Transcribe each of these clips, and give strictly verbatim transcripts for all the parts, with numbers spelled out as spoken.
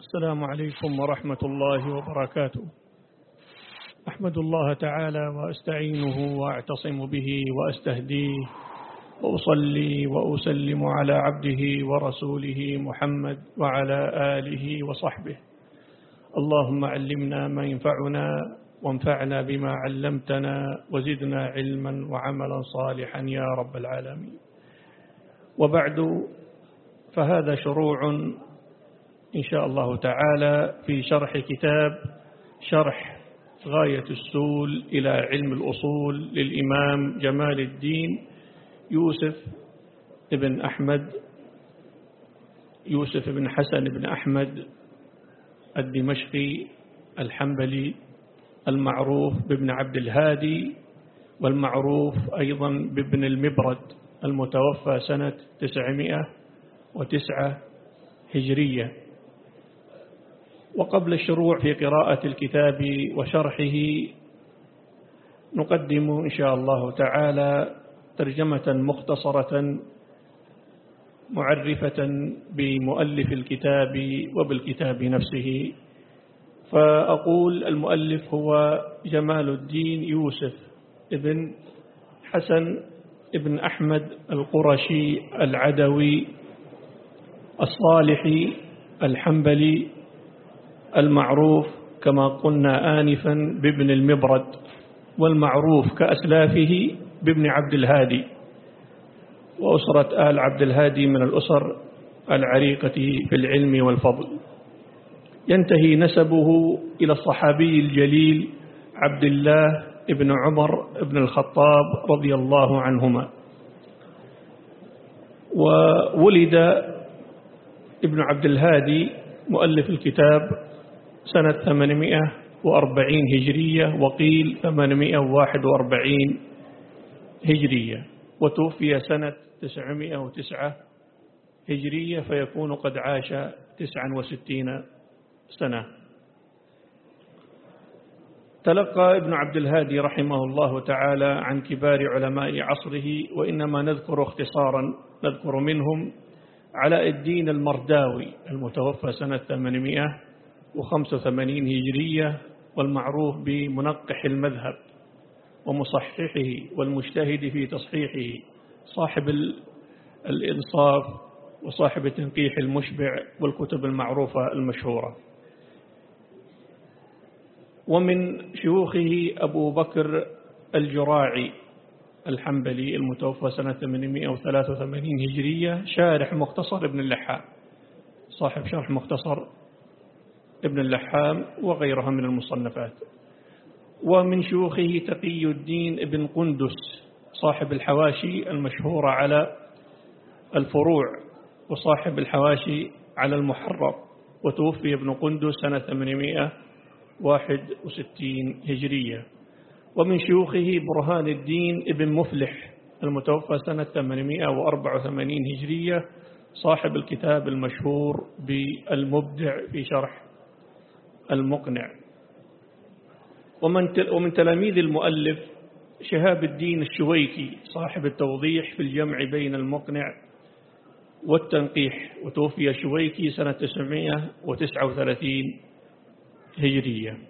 السلام عليكم ورحمة الله وبركاته. أحمد الله تعالى وأستعينه وأعتصم به وأستهديه وأصلي وأسلم على عبده ورسوله محمد وعلى آله وصحبه. اللهم علمنا ما ينفعنا وانفعنا بما علمتنا وزدنا علما وعملا صالحا يا رب العالمين. وبعد، فهذا شروع إن شاء الله تعالى في شرح كتاب شرح غاية السول إلى علم الأصول للإمام جمال الدين يوسف بن أحمد يوسف بن حسن بن أحمد الدمشقي الحنبلي، المعروف بابن عبد الهادي، والمعروف أيضا بابن المبرد، المتوفى سنة تسعمائة وتسعة هجرية. وقبل الشروع في قراءة الكتاب وشرحه نقدم إن شاء الله تعالى ترجمة مختصرة معرفة بمؤلف الكتاب وبالكتاب نفسه. فأقول المؤلف هو جمال الدين يوسف ابن حسن ابن أحمد القرشي العدوي الصالحي الحنبلي، المعروف كما قلنا آنفا بابن المبرد، والمعروف كأسلافه بابن عبد الهادي. وأسرة آل عبد الهادي من الأسر العريقة في العلم والفضل. ينتهي نسبه إلى الصحابي الجليل عبد الله ابن عمر ابن الخطاب رضي الله عنهما. وولد ابن عبد الهادي مؤلف الكتاب سنة ثمانمائة وأربعين هجرية، وقيل ثمانمائة وواحد وأربعين هجرية، وتوفي سنة تسعمائة وتسعة هجرية، فيكون قد عاش تسعا وستين سنة. تلقى ابن عبد الهادي رحمه الله تعالى عن كبار علماء عصره، وإنما نذكر اختصارا نذكر منهم علاء الدين المرداوي المتوفى سنة ثمانمائة وخمسة وثمانين هجرية، والمعروف بمنقح المذهب ومصححه والمجتهد في تصحيحه، صاحب الإنصاف وصاحب تنقيح المشبع والكتب المعروفة المشهورة. ومن شيوخه أبو بكر الجراعي الحنبلي المتوفى سنة ثمانمائة وثلاثة وثمانين هجرية، شارح مختصر ابن اللحام، صاحب شرح مختصر ابن اللحام وغيرها من المصنفات. ومن شيوخه تقي الدين ابن قندس، صاحب الحواشي المشهورة على الفروع وصاحب الحواشي على المحرر، وتوفي ابن قندس سنة ثمانمائة وواحد وستين هجرية. ومن شيوخه برهان الدين ابن مفلح المتوفى سنة ثمانمائة وأربعة وثمانين هجرية، صاحب الكتاب المشهور بالمبدع في شرح المقنع. ومن ومن تلاميذ المؤلف شهاب الدين الشويكي، صاحب التوضيح في الجمع بين المقنع والتنقيح، وتوفي شويكي سنة تسعمائة وتسعة وثلاثين هجرية.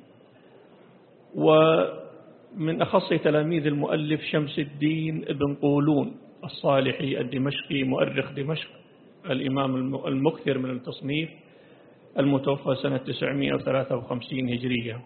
ومن أخص تلاميذ المؤلف شمس الدين ابن طولون الصالحي الدمشقي مؤرخ دمشق، الإمام المكثر من التصنيف، المتوفى سنة تسعمائة وثلاثة وخمسين هجرية.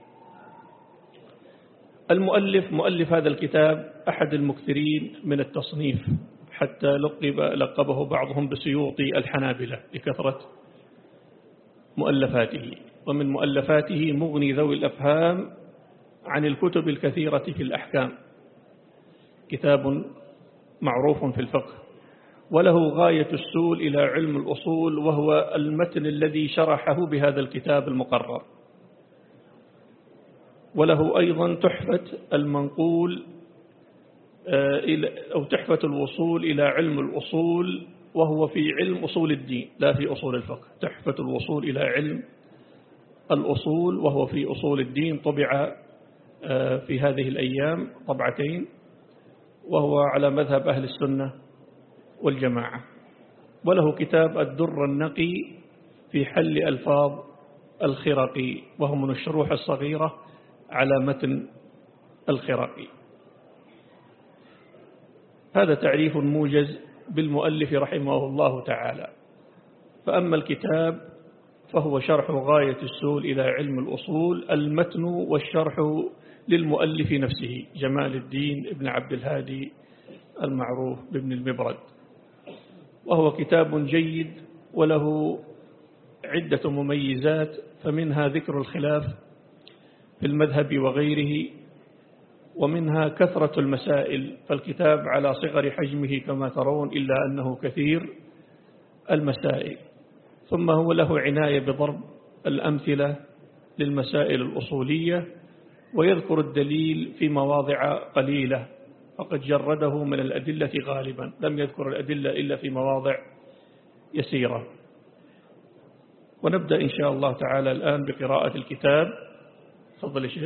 المؤلف مؤلف هذا الكتاب أحد المكثرين من التصنيف، حتى لقب لقبه بعضهم بسيوطي الحنابلة لكثرة مؤلفاته. ومن مؤلفاته مغني ذوي الأفهام عن الكتب الكثيرة في الأحكام، كتاب معروف في الفقه. وله غاية السول إلى علم الأصول، وهو المتن الذي شرحه بهذا الكتاب المقرر. وله أيضا تحفة المنقول أو تحفة الوصول إلى علم الأصول، وهو في علم أصول الدين لا في أصول الفقه. تحفة الوصول إلى علم الأصول وهو في أصول الدين، طبع في هذه الأيام طبعتين، وهو على مذهب أهل السنة والجماعة. وله كتاب الدر النقي في حل ألفاظ الخرقي، وهو من الشروح الصغيرة على متن الخرقي. هذا تعريف موجز بالمؤلف رحمه الله تعالى. فأما الكتاب فهو شرح غاية السول إلى علم الأصول، المتن والشرح للمؤلف نفسه جمال الدين ابن عبد الهادي المعروف بابن المبرد، وهو كتاب جيد وله عدة مميزات، فمنها ذكر الخلاف في المذهب وغيره، ومنها كثرة المسائل، فالكتاب على صغر حجمه كما ترون إلا أنه كثير المسائل. ثم هو له عناية بضرب الأمثلة للمسائل الأصولية، ويذكر الدليل في مواضع قليلة، فقد جرده من الأدلة غالبا، لم يذكر الأدلة إلا في مواضع يسيرة. ونبدأ إن شاء الله تعالى الآن بقراءة الكتاب. تفضل يا شيخ.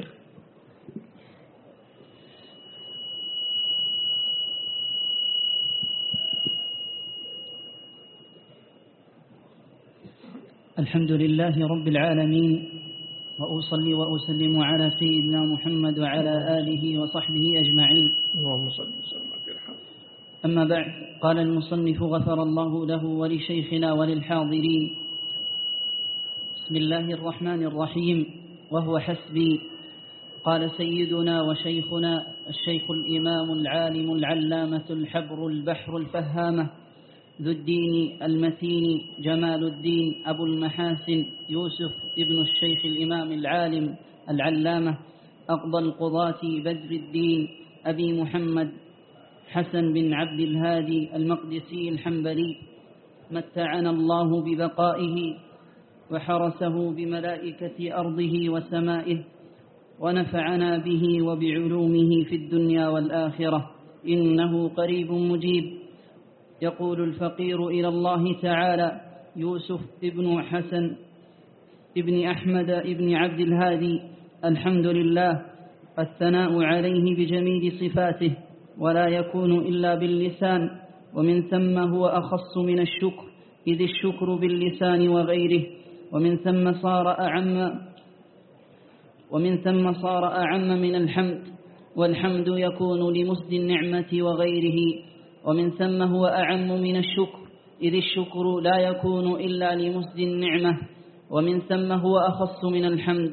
الحمد لله رب العالمين، وأصلي وأسلم على سيدنا محمد وعلى آله وصحبه أجمعين. اللهم صل وسلم على محمد. أما بعد، قال المصنف غفر الله له ولشيخنا وللحاضرين. بسم الله الرحمن الرحيم. وهو حسبي. قال سيدنا وشيخنا الشيخ الإمام العالم العلامة الحبر البحر الفهامة ذو الدين المتين جمال الدين أبو المحاسن يوسف ابن الشيخ الإمام العالم العلامة أقضى القضاة بدر الدين أبي محمد حسن بن عبد الهادي المقدسي الحنبلي، متعنا الله ببقائه وحرسه بملائكة أرضه وسمائه، ونفعنا به وبعلومه في الدنيا والآخرة، إنه قريب مجيب. يقول الفقير إلى الله تعالى يوسف ابن حسن ابن أحمد ابن عبد الهادي: الحمد لله، الثناء عليه بجميل صفاته، ولا يكون إلا باللسان، ومن ثم هو أخص من الشكر، إذ الشكر باللسان وغيره، ومن ثم صار أعم ومن ثم صار أعم من الحمد، والحمد يكون لمسد النعمة وغيره، ومن ثم هو أعم من الشكر، إذ الشكر لا يكون إلا لمسد النعمة، ومن ثم هو أخص من الحمد.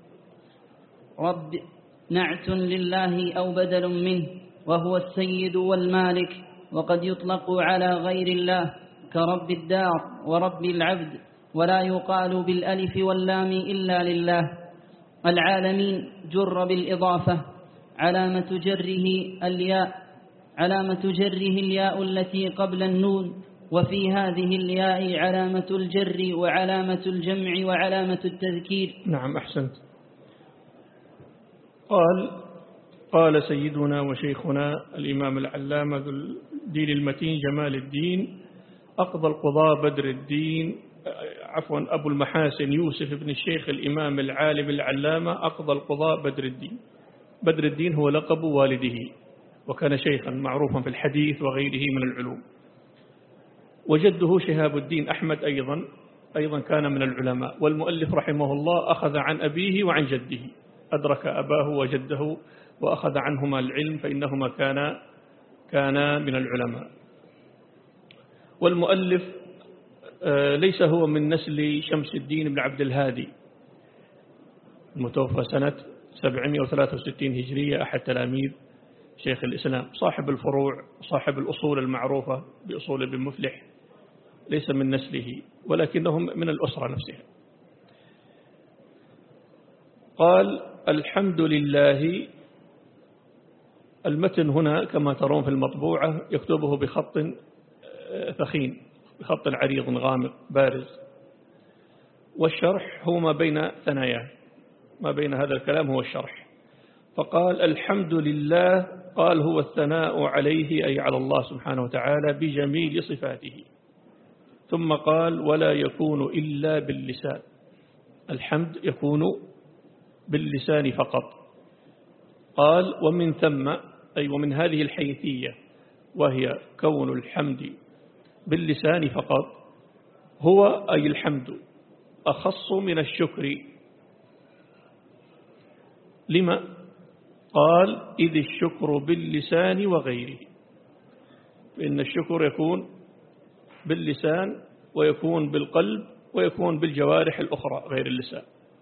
رب نعت لله أو بدل منه، وهو السيد والمالك، وقد يطلق على غير الله كرب الدار ورب العبد، ولا يقال بالألف واللام إلا لله. العالمين جر بالإضافة، علامة جره الياء علامة جره الياء التي قبل النون، وفي هذه الياء علامة الجر وعلامة الجمع وعلامة التذكير. نعم، أحسنت. قال قال سيدنا وشيخنا الإمام العلامة ذو الدين المتين جمال الدين أقضى القضاء بدر الدين عفوا أبو المحاسن يوسف بن الشيخ الإمام العالم العلامة أقضى القضاء بدر الدين. بدر الدين هو لقب والده، وكان شيخا معروفا في الحديث وغيره من العلوم. وجده شهاب الدين أحمد أيضا أيضا كان من العلماء، والمؤلف رحمه الله أخذ عن أبيه وعن جده، أدرك أباه وجده وأخذ عنهما العلم، فإنهما كان كان من العلماء. والمؤلف ليس هو من نسل شمس الدين بن عبد الهادي المتوفى سنة سبعمائة وثلاثة وستين هجرية، أحد تلاميذ شيخ الإسلام، صاحب الفروع، صاحب الأصول المعروفة بأصول ابن مفلح، ليس من نسله ولكنهم من الأسرة نفسها. قال الحمد لله. المتن هنا كما ترون في المطبوعة يكتبه بخط ثخين، بخط عريض غامق بارز، والشرح هو ما بين ثناياه، ما بين هذا الكلام هو الشرح. فقال الحمد لله، قال هو الثناء عليه أي على الله سبحانه وتعالى بجميل صفاته. ثم قال ولا يكون إلا باللسان، الحمد يكون باللسان فقط. قال ومن ثم أي ومن هذه الحيثية، وهي كون الحمد باللسان فقط، هو أي الحمد أخص من الشكر. لما؟ قال إذ الشكر باللسان وغيره، فإن الشكر يكون باللسان ويكون بالقلب ويكون بالجوارح الأخرى غير اللسان.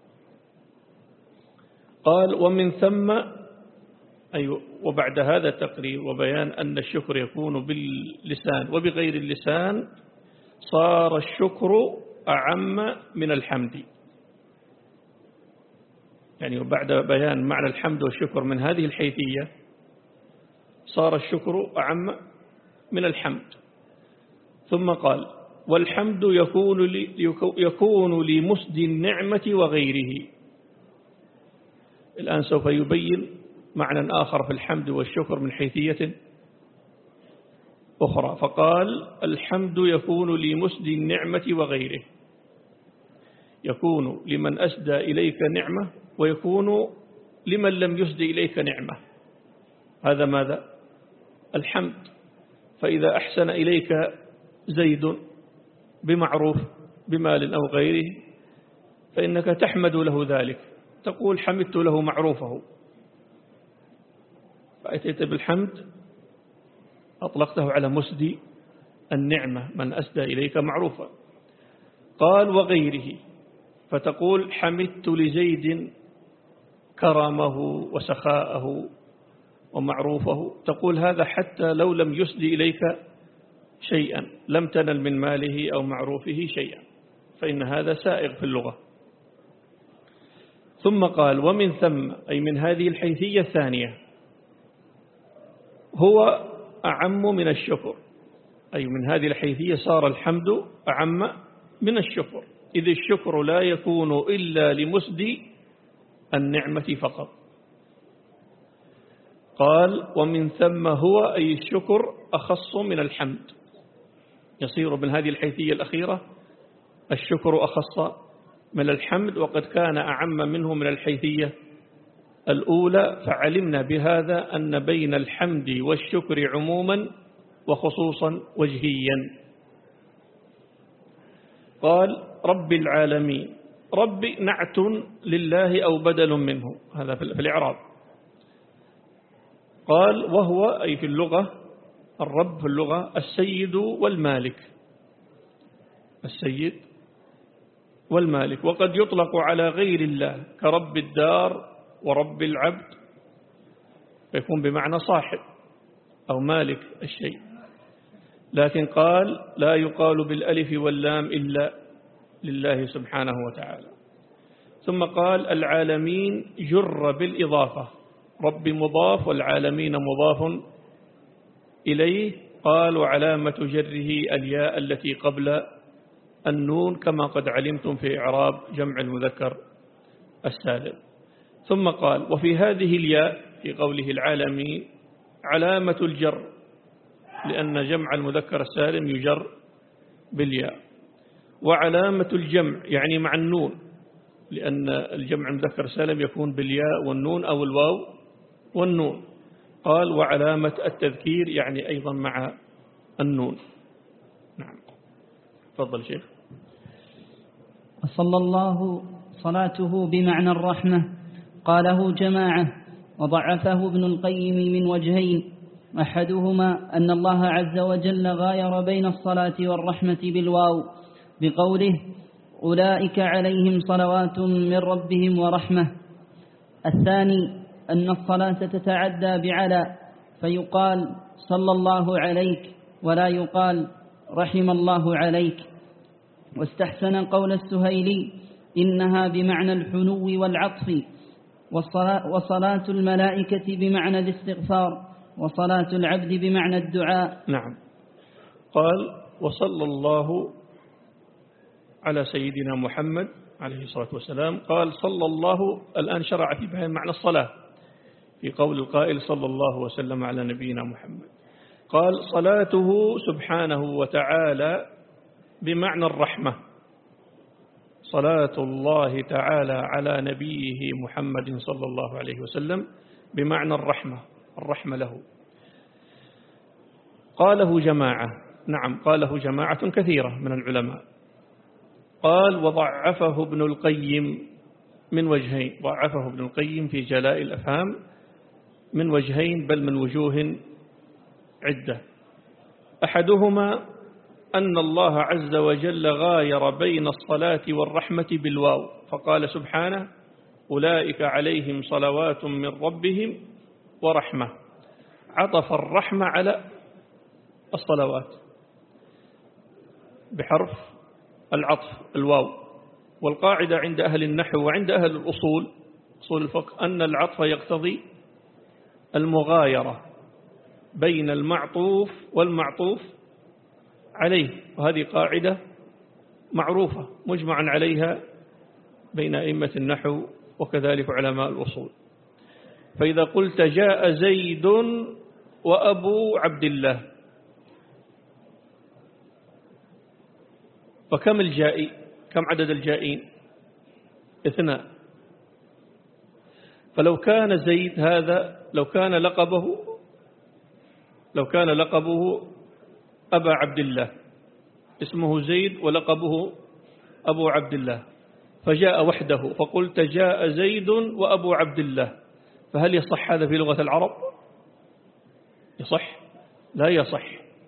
قال ومن ثم أي وبعد هذا التقرير وبيان أن الشكر يكون باللسان وبغير اللسان صار الشكر أعم من الحمد. يعني وبعد بيان معنى الحمد والشكر من هذه الحيثية صار الشكر أعم من الحمد. ثم قال والحمد يكون يكون لمسد النعمة وغيره. الآن سوف يبين معنى آخر في الحمد والشكر من حيثية أخرى. فقال الحمد يكون لمسد النعمة وغيره، يكون لمن أسدى إليك نعمة ويكون لمن لم يسد إليك نعمة. هذا ماذا؟ الحمد. فإذا أحسن إليك زيد بمعروف بمال أو غيره فإنك تحمد له ذلك، تقول حمدت له معروفه، فأتيت بالحمد أطلقته على مسدي النعمة من أسدى إليك معروفا. قال وغيره، فتقول حمدت لزيد كرمه وسخاءه ومعروفه، تقول هذا حتى لو لم يسد إليك شيئا، لم تنل من ماله أو معروفه شيئا، فإن هذا سائغ في اللغة. ثم قال ومن ثم أي من هذه الحيثية الثانية هو أعم من الشكر، أي من هذه الحيثية صار الحمد أعم من الشكر، إذ الشكر لا يكون إلا لمسد النعمة فقط. قال ومن ثم هو أي الشكر أخص من الحمد، يصير من هذه الحيثية الأخيرة الشكر أخص من الحمد، وقد كان أعم منه من الحيثية الأولى. فعلمنا بهذا أن بين الحمد والشكر عموما وخصوصا وجهيا. قال رب العالمين، رب نعت لله أو بدل منه، هذا في الإعراب. قال وهو أي في اللغة الرب في اللغة السيد والمالك، السيد والمالك، وقد يطلق على غير الله كرب الدار ورب العبد، فيكون بمعنى صاحب أو مالك الشيء، لكن قال لا يقال بالألف واللام إلا لله سبحانه وتعالى. ثم قال العالمين جر بالإضافة، رب مضاف والعالمين مضاف إليه. قال وعلامة جره الياء التي قبل النون كما قد علمتم في إعراب جمع المذكر السالم. ثم قال وفي هذه الياء في قوله العالمين علامة الجر، لأن جمع المذكر السالم يجر بالياء، وعلامة الجمع يعني مع النون، لأن الجمع المذكر السالم يكون بالياء والنون أو الواو والنون. قال وعلامة التذكير يعني أيضا مع النون. نعم تفضل شيخ. صلى الله صلاته بمعنى الرحمة قاله جماعة وضعفه ابن القيم من وجهين، أحدهما أن الله عز وجل غاير بين الصلاة والرحمة بالواو بقوله أولئك عليهم صلوات من ربهم ورحمة. الثاني أن الصلاة تتعدى بعلى، فيقال صلى الله عليك ولا يقال رحم الله عليك. واستحسن قول السهيلي إنها بمعنى الحنو والعطف، والصلاة, وصلاة الملائكة بمعنى الاستغفار، وصلاة العبد بمعنى الدعاء. نعم. قال وصلى الله على سيدنا محمد عليه الصلاة والسلام. قال صلى الله، الآن شرع في بيان معنى الصلاة في قول القائل صلى الله وسلم على نبينا محمد. قال صلاته سبحانه وتعالى بمعنى الرحمة، صلاة الله تعالى على نبيه محمد صلى الله عليه وسلم بمعنى الرحمة، الرحمة له. قاله جماعة، نعم قاله جماعة كثيرة من العلماء. قال وضعفه ابن القيم من وجهين، ضعفه ابن القيم في جلاء الأفهام من وجهين بل من وجوه عدة. أحدهما أن الله عز وجل غاير بين الصلاة والرحمة بالواو، فقال سبحانه أولئك عليهم صلوات من ربهم ورحمة، عطف الرحمة على الصلوات بحرف العطف الواو. والقاعدة عند أهل النحو وعند أهل الأصول أصول الفقه أن العطف يقتضي المغايرة بين المعطوف والمعطوف عليه، وهذه قاعدة معروفة مجمع عليها بين أئمة النحو وكذلك علماء الأصول. فإذا قلت جاء زيد وأبو عبد الله، فكم الجائي؟ كم عدد الجائين؟ اثنان. فلو كان زيد هذا لو كان لقبه لو كان لقبه أبا عبد الله، اسمه زيد ولقبه أبو عبد الله، فجاء وحده فقلت جاء زيد وأبو عبد الله، فهل يصح هذا في لغة العرب؟ يصح؟ لا يصح.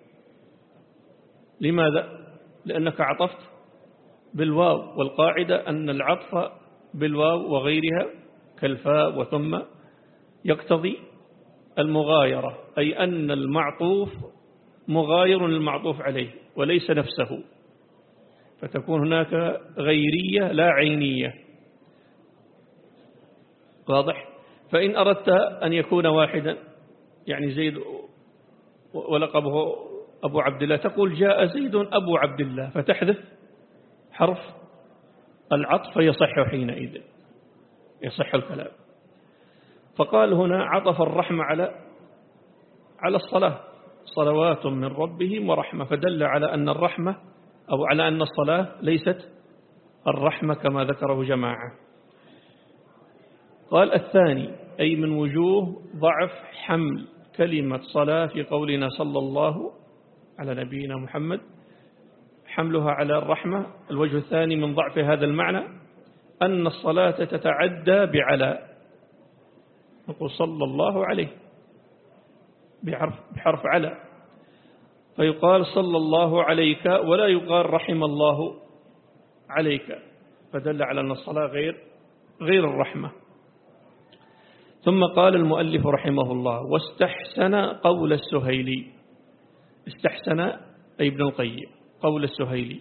لماذا؟ لأنك عطفت بالواو، والقاعدة أن العطف بالواو وغيرها كالفاء وثم يقتضي المغايرة، أي أن المعطوف مغاير للمعطوف عليه وليس نفسه، فتكون هناك غيرية لا عينية. واضح؟ فإن أردت أن يكون واحدا يعني زيد ولقبه أبو عبد الله تقول جاء زيد أبو عبد الله، فتحذف حرف العطف فيصح حينئذ، يصح الكلام. فقال هنا عطف الرحمة على على الصلاة، صلوات من ربهم ورحمة، فدل على أن الرحمة أو على أن الصلاة ليست الرحمة كما ذكره جماعة. قال الثاني أي من وجوه ضعف حمل كلمة صلاة في قولنا صلى الله على نبينا محمد، حملها على الرحمة. الوجه الثاني من ضعف هذا المعنى أن الصلاة تتعدى بعلى، نقول صلى الله عليه بحرف, بحرف على، فيقال صلى الله عليك ولا يقال رحم الله عليك، فدل على أن الصلاة غير غير الرحمة. ثم قال المؤلف رحمه الله واستحسن قول السهيلي، استحسن أي ابن القيم قول السهيلي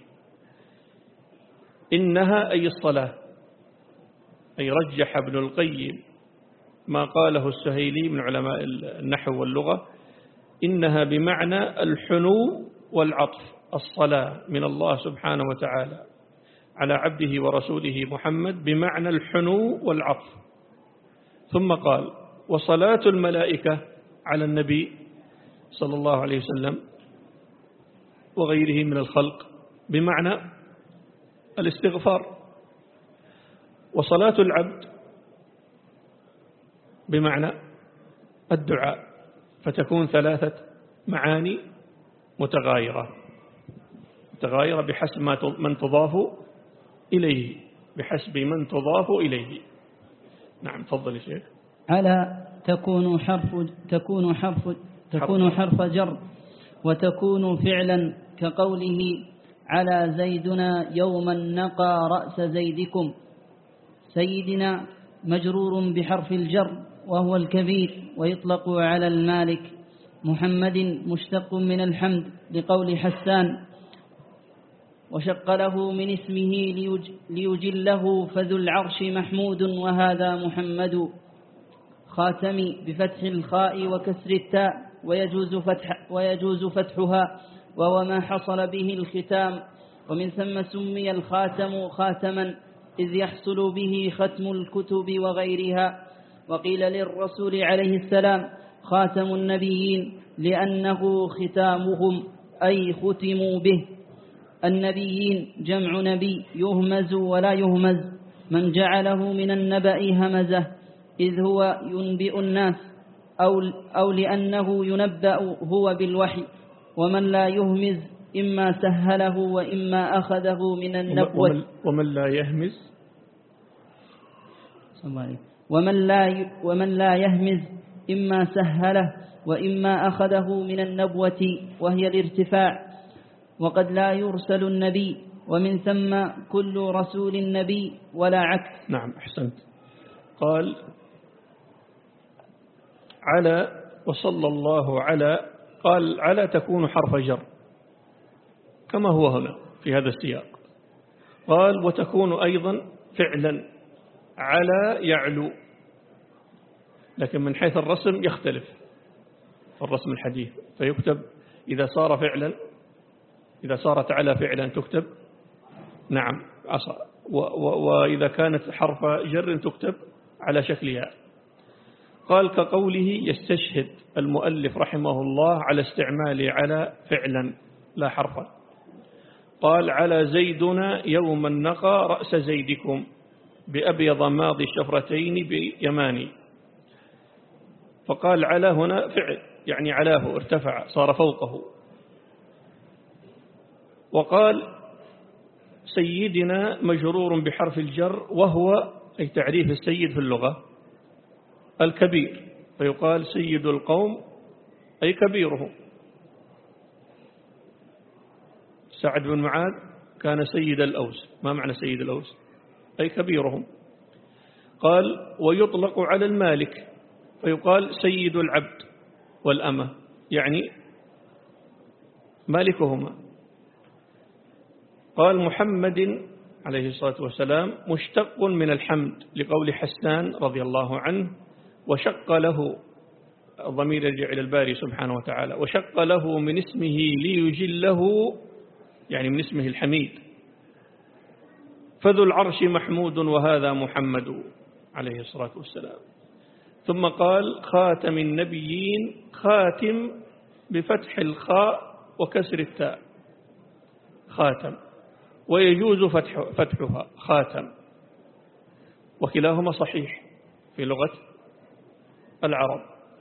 إنها أي الصلاة، أي رجح ابن القيم ما قاله السهيلي من علماء النحو واللغة، إنها بمعنى الحنو والعطف، الصلاة من الله سبحانه وتعالى على عبده ورسوله محمد بمعنى الحنو والعطف. ثم قال وصلاة الملائكة على النبي صلى الله عليه وسلم وغيره من الخلق بمعنى الاستغفار، وصلاة العبد بمعنى الدعاء، فتكون ثلاثة معاني متغايرة متغايرة بحسب من تضاف إليه، بحسب من تضاف إليه. نعم تفضل يا شيخ. على تكون حرف تكون حرف تكون حرف جر، وتكون فعلا كقوله على زيدنا يوما نقى رأس زيدكم. سيدنا مجرور بحرف الجر وهو الكبير، ويطلق على المالك. محمد مشتق من الحمد لقول حسان وشق له من اسمه ليجله فذو العرش محمود وهذا محمد. خاتمي بفتح الخاء وكسر التاء ويجوز, فتح ويجوز فتحها، وهو ما حصل به الختام، ومن ثم سمي الخاتم خاتما إذ يحصل به ختم الكتب وغيرها. وقيل للرسول عليه السلام خاتم النبيين لأنه ختامهم أي ختموا به. النبيين جمع نبي يهمز ولا يهمز، من جعله من النبأ همزه إذ هو ينبئ الناس، أو, أو لأنه ينبأ هو بالوحي. ومن لا يهمز إما سهله وإما أخذه من النبوة. ومن, ومن لا يهمز ومن لا ومن لا يهمز إما سهله وإما أخذه من النبوة وهي الارتفاع، وقد لا يرسل النبي، ومن ثم كل رسول النبي ولا عكس. نعم أحسنت. قال على وصلى الله على، قال على تكون حرف جر كما هو هنا في هذا السياق. قال وتكون أيضا فعلا على يعلو، لكن من حيث الرسم يختلف الرسم الحديث، فيكتب إذا صار فعلا، إذا صارت على فعلا تكتب نعم عصا، وإذا كانت حرف جر تكتب على شكلها. قال كقوله يستشهد المؤلف رحمه الله على استعمال على فعلا لا حرفا. قال على زيدنا يوم النقى رأس زيدكم بأبيض ماضي الشفرتين بيماني. فقال على هنا فعل، يعني علاه ارتفع صار فوقه. وقال سيدنا مجرور بحرف الجر، وهو أي تعريف السيد في اللغة الكبير، فيقال سيد القوم أي كبيرهم. سعد بن معاذ كان سيد الأوس، ما معنى سيد الأوس؟ أي كبيرهم. قال ويطلق على المالك، فيقال سيد العبد والأمة، يعني مالكهما. قال محمد عليه الصلاة والسلام مشتق من الحمد لقول حسان رضي الله عنه، وشق له، الضمير يرجع إلى الباري سبحانه وتعالى، وشق له من اسمه ليجله، يعني من اسمه الحميد. فذو العرش محمود وهذا محمد عليه الصلاة والسلام. ثم قال خاتم النبيين، خاتم بفتح الخاء وكسر التاء خاتم، ويجوز فتح فتحها خاتم، وكلاهما صحيح في لغة العرب.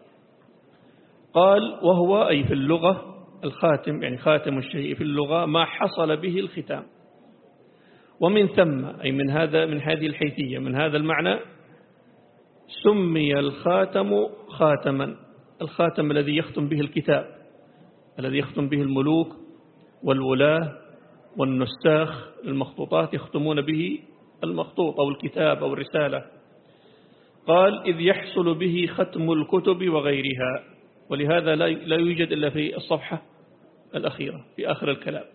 قال وهو أي في اللغة الخاتم، يعني خاتم الشيء في اللغة ما حصل به الختام. ومن ثم أي من هذا، من هذه الحيثية، من هذا المعنى سمي الخاتم خاتما، الخاتم الذي يختم به الكتاب، الذي يختم به الملوك والولاة والنساخ المخطوطات، يختمون به المخطوط أو الكتاب أو الرسالة. قال إذ يحصل به ختم الكتب وغيرها، ولهذا لا يوجد إلا في الصفحة الأخيرة في آخر الكلام.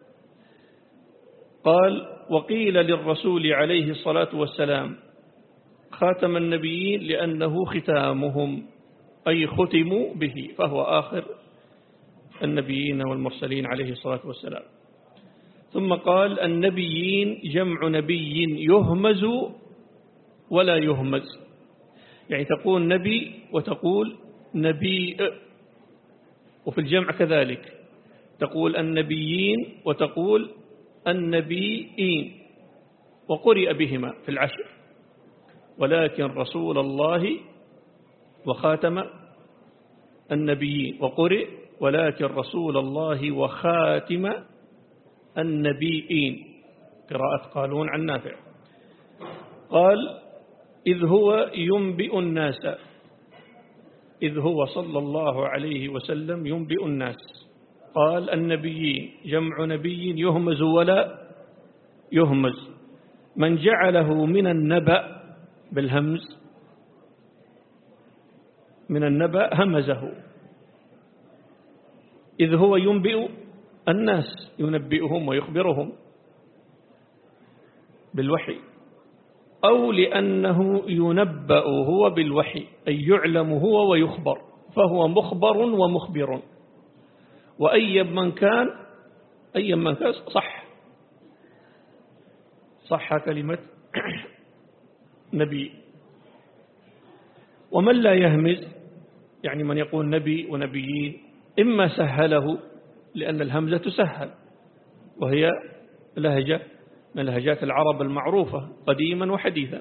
قال وقيل للرسول عليه الصلاة والسلام خاتم النبيين لأنه ختامهم، أي ختموا به، فهو آخر النبيين والمرسلين عليه الصلاة والسلام. ثم قال النبيين جمع نبي يهمز ولا يهمز، يعني تقول نبي وتقول نبي، وفي الجمع كذلك تقول النبيين وتقول النبيين، وقرئ بهما في العشر، ولكن رسول الله وخاتم النبيين، وقرئ ولكن رسول الله وخاتم النبيين، قراءة قالون عن نافع. قال إذ هو ينبئ الناس، إذ هو صلى الله عليه وسلم ينبئ الناس. قال النبيين جمع نبي يهمز ولا يهمز، من جعله من النبأ بالهمز، من النبأ همزه. إذ هو ينبئ الناس، ينبئهم ويخبرهم بالوحي، أو لأنه ينبأ هو بالوحي، أي يعلم هو ويخبر، فهو مخبر ومخبر. وأي من كان، أي من كان صح صح كلمة نبي. ومن لا يهمز، يعني من يقول نبي ونبيين، إما سهله لأن الهمزة تسهل، وهي لهجة من لهجات العرب المعروفة قديما وحديثا،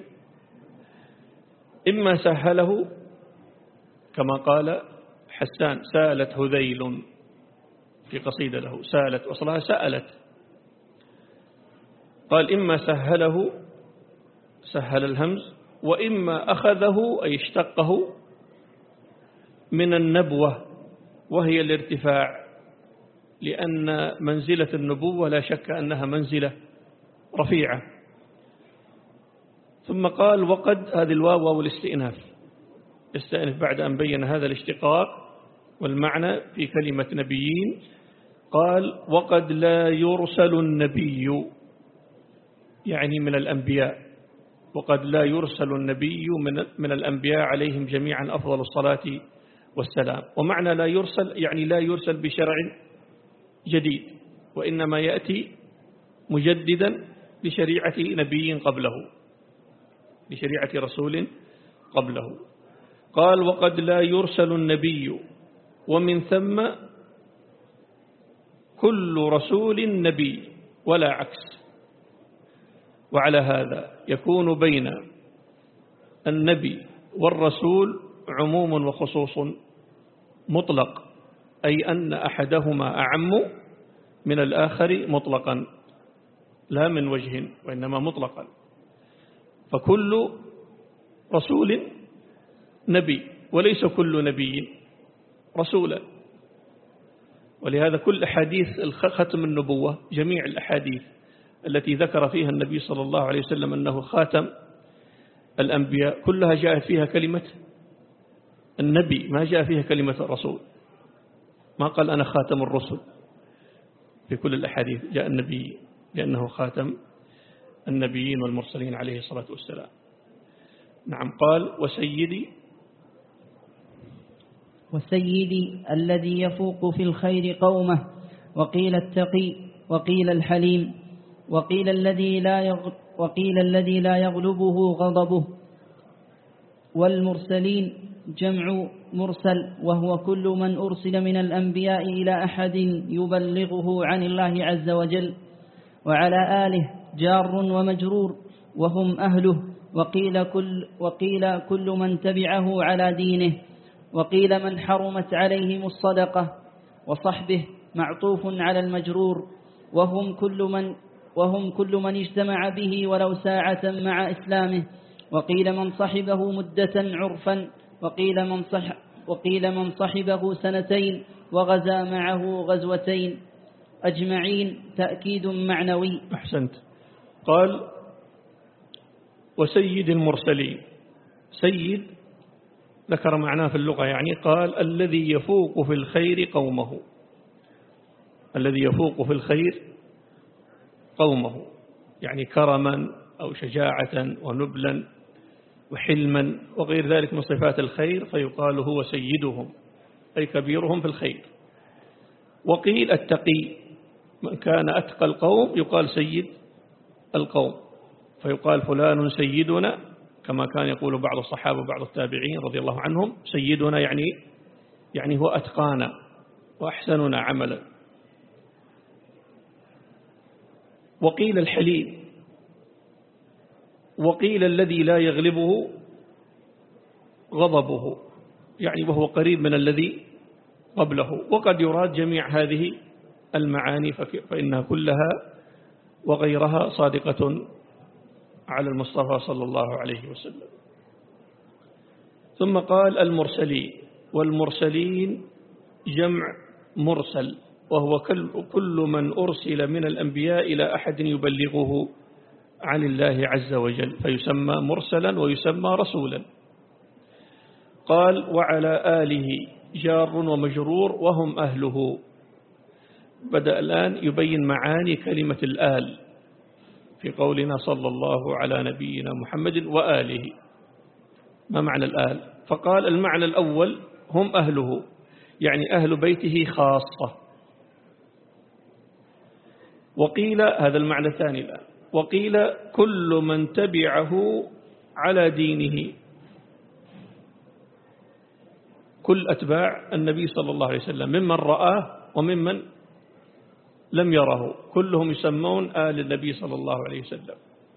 إما سهله كما قال حسان سالت هذيل، في قصيدة له سالت، أصلها سألت. قال إما سهله سهل الهمز، وإما أخذه أي اشتقه من النبوة وهي الارتفاع، لأن منزلة النبوة لا شك أنها منزلة رفيعة. ثم قال وقد، هذه الواو والاستئناف، يستأنف بعد أن بين هذا الاشتقاق والمعنى في كلمة نبيين. قال وقد لا يرسل النبي، يعني من الأنبياء، وقد لا يرسل النبي من من الأنبياء عليهم جميعا أفضل الصلاة والسلام. ومعنى لا يرسل يعني لا يرسل بشرع جديد، وإنما يأتي مجددا لشريعة نبي قبله، لشريعة رسول قبله. قال وقد لا يرسل النبي، ومن ثم كل رسول نبي ولا عكس. وعلى هذا يكون بين النبي والرسول عموم وخصوص مطلق، أي أن أحدهما أعم من الآخر مطلقا، لا من وجه وإنما مطلقا. فكل رسول نبي، وليس كل نبي رسولا. ولهذا كل أحاديث ختم النبوة، جميع الأحاديث التي ذكر فيها النبي صلى الله عليه وسلم أنه خاتم الأنبياء كلها جاءت فيها كلمة النبي، ما جاء فيها كلمة الرسول. ما قال أنا خاتم الرسل، في كل الأحاديث جاء النبي لأنه خاتم النبيين والمرسلين عليه الصلاة والسلام. نعم. قال وسيدي، وسيدي الذي يفوق في الخير قومه، وقيل التقي، وقيل الحليم، وقيل الذي لا يغ... وقيل الذي لا يغلبه غضبه. والمرسلين جمع مرسل، وهو كل من أرسل من الأنبياء إلى أحد يبلغه عن الله عز وجل. وعلى آله جار ومجرور وهم أهله، وقيل كل, وقيل كل من تبعه على دينه، وقيل من حرمت عليهم الصدقة. وصحبه معطوف على المجرور، وهم كل من وهم كل من اجتمع به ولو ساعة مع إسلامه. وقيل من صحبه مدة عرفا، وقيل من, صح وقيل من صحبه سنتين وغزا معه غزوتين. أجمعين تأكيد معنوي. أحسنت. قال وسيد المرسلين، سيد ذكر معناه في اللغة، يعني قال الذي يفوق في الخير قومه، الذي يفوق في الخير قومه، يعني كرما أو شجاعة ونبلا وحلما وغير ذلك من صفات الخير، فيقال هو سيدهم أي كبيرهم في الخير. وقيل التقي، من كان أتقى القوم يقال سيد القوم، فيقال فلان سيدنا، كما كان يقول بعض الصحابة وبعض التابعين رضي الله عنهم سيدنا يعني يعني هو أتقانا وأحسننا عملا. وقيل الحليم، وقيل الذي لا يغلبه غضبه، يعني وهو قريب من الذي قبله. وقد يراد جميع هذه المعاني فإنها كلها وغيرها صادقة على المصطفى صلى الله عليه وسلم. ثم قال المرسلين، والمرسلين جمع مرسل، وهو كل من أرسل من الأنبياء إلى أحد يبلغه عن الله عز وجل، فيسمى مرسلا ويسمى رسولا. قال وعلى آله جار ومجرور وهم أهله. بدأ الآن يبين معاني كلمة الآل في قولنا صلى الله على نبينا محمد وآله. ما معنى الآل؟ فقال المعنى الأول هم أهله، يعني أهل بيته خاصة. وقيل هذا المعنى الثاني الآن، وقيل كل من تبعه على دينه، كل أتباع النبي صلى الله عليه وسلم ممن رآه وممن لم يره، كلهم يسمون آل النبي صلى الله عليه وسلم.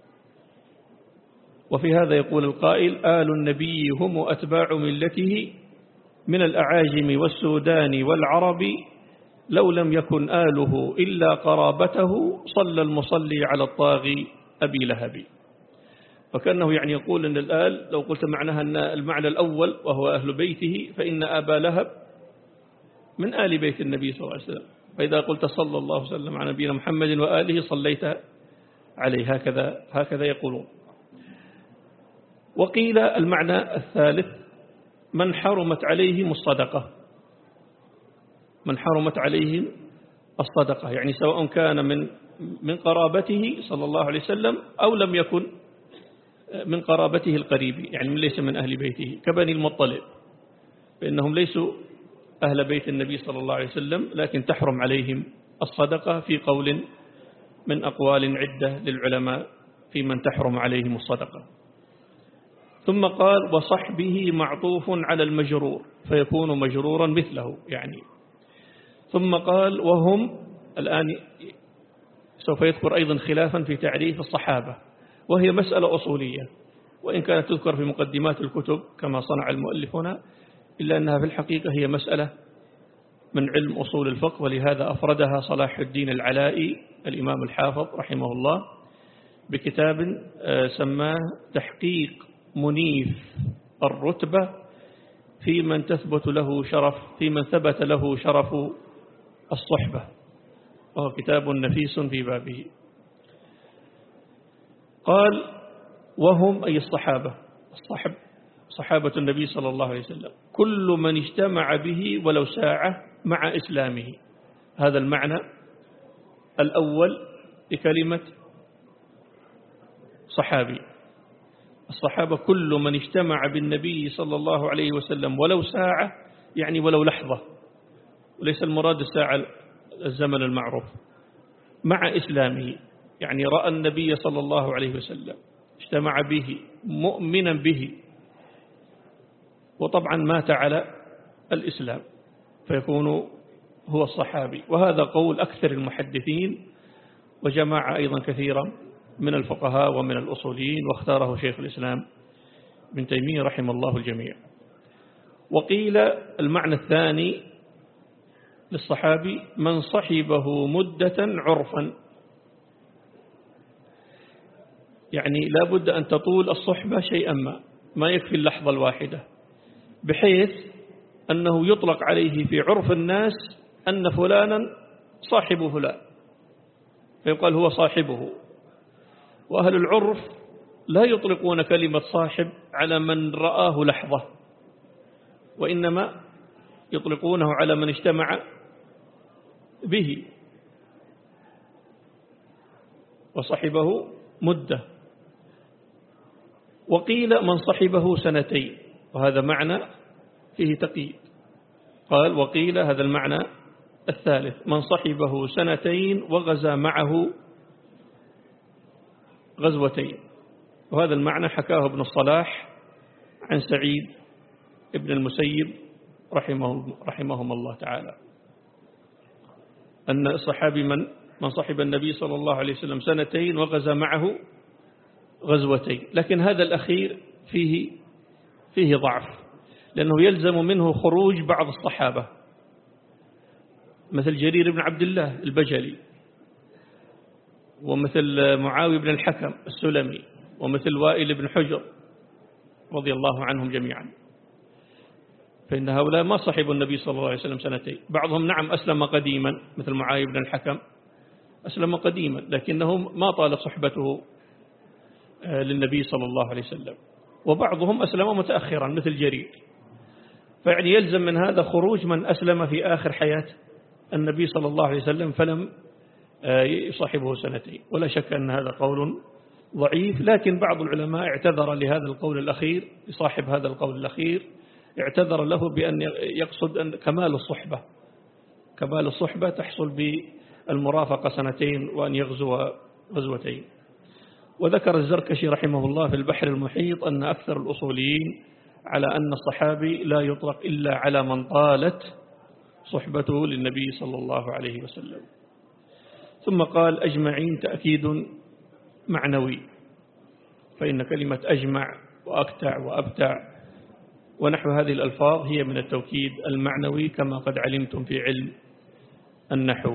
وفي هذا يقول القائل آل النبي هم أتباع ملته من الأعاجم والسودان والعرب لو لم يكن آله إلا قرابته صلى المصلي على الطاغي أبي لهب. فكأنه يعني يقول أن الآل لو قلت معناها أن المعنى الأول وهو أهل بيته فإن أبا لهب من آل بيت النبي صلى الله عليه وسلم، فإذا قلت صلى الله عليه وسلم على نبينا محمد وآله صليت عليه، هكذا هكذا يقولون. وقيل المعنى الثالث من حرمت عليهم الصدقة، من حرمت عليهم الصدقة يعني سواء كان من من قرابته صلى الله عليه وسلم أو لم يكن من قرابته القريب، يعني من ليس من أهل بيته كبني المطلب، فإنهم ليسوا أهل بيت النبي صلى الله عليه وسلم، لكن تحرم عليهم الصدقة في قول من أقوال عدة للعلماء في من تحرم عليهم الصدقة. ثم قال وصحبه معطوف على المجرور فيكون مجرورا مثله يعني. ثم قال وهم، الآن سوف يذكر أيضا خلافا في تعريف الصحابة، وهي مسألة أصولية وإن كانت تذكر في مقدمات الكتب كما صنع المؤلف هنا، إلا أنها في الحقيقة هي مسألة من علم أصول الفقه، ولهذا أفردها صلاح الدين العلائي الإمام الحافظ رحمه الله بكتاب سماه تحقيق منيف الرتبة في من تثبت له شرف في من ثبت له شرف الصحبة، وهو كتاب نفيس في بابه. قال وهم أي الصحابة، الصحب صحابة النبي صلى الله عليه وسلم كل من اجتمع به ولو ساعة مع إسلامه. هذا المعنى الأول لكلمة صحابي. الصحابة كل من اجتمع بالنبي صلى الله عليه وسلم ولو ساعة، يعني ولو لحظة، وليس المراد الساعة الزمن المعروف، مع إسلامه، يعني رأى النبي صلى الله عليه وسلم اجتمع به مؤمنا به وطبعا مات على الإسلام فيكون هو الصحابي. وهذا قول أكثر المحدثين وجماعة أيضا كثيرا من الفقهاء ومن الأصوليين، واختاره شيخ الإسلام ابن تيمية رحمه الله الجميع. وقيل المعنى الثاني للصحابي من صحبه مدة عرفا، يعني لا بد أن تطول الصحبة شيئا ما ما يكفي اللحظة الواحدة، بحيث أنه يطلق عليه في عرف الناس أن فلانا صاحب فلان فيقال هو صاحبه. وأهل العرف لا يطلقون كلمة صاحب على من رآه لحظة، وإنما يطلقونه على من اجتمع به وصحبه مدة. وقيل من صحبه سنتين، وهذا معنى فيه تقييد. قال وقيل هذا المعنى الثالث من صحبه سنتين وغزا معه غزوتين، وهذا المعنى حكاه ابن الصلاح عن سعيد ابن المسيب رحمه رحمهم الله تعالى أن الصحابي من من صحب النبي صلى الله عليه وسلم سنتين وغزا معه غزوتين، لكن هذا الأخير فيه فيه ضعف، لأنه يلزم منه خروج بعض الصحابة مثل جرير بن عبد الله البجلي، ومثل معاوية بن الحكم السلمي، ومثل وائل بن حجر رضي الله عنهم جميعا، فإن هؤلاء ما صحبوا النبي صلى الله عليه وسلم سنتين. بعضهم نعم أسلم قديما مثل معاوية بن الحكم أسلم قديما، لكنه ما طالت صحبته للنبي صلى الله عليه وسلم، وبعضهم أسلم متأخرا مثل جرير. فيعني يلزم من هذا خروج من أسلم في آخر حياة النبي صلى الله عليه وسلم فلم يصاحبه سنتين. ولا شك أن هذا قول ضعيف، لكن بعض العلماء اعتذر لهذا القول الأخير، لصاحب هذا القول الأخير اعتذر له بأن يقصد أن كمال الصحبة كمال الصحبة تحصل بالمرافقة سنتين وأن يغزو غزوتين. وذكر الزركشي رحمه الله في البحر المحيط أن أكثر الأصوليين على أن الصحابي لا يطلق إلا على من طالت صحبته للنبي صلى الله عليه وسلم. ثم قال أجمعين تأكيد معنوي، فإن كلمة أجمع وأكتع وأبتع ونحو هذه الألفاظ هي من التوكيد المعنوي كما قد علمتم في علم النحو.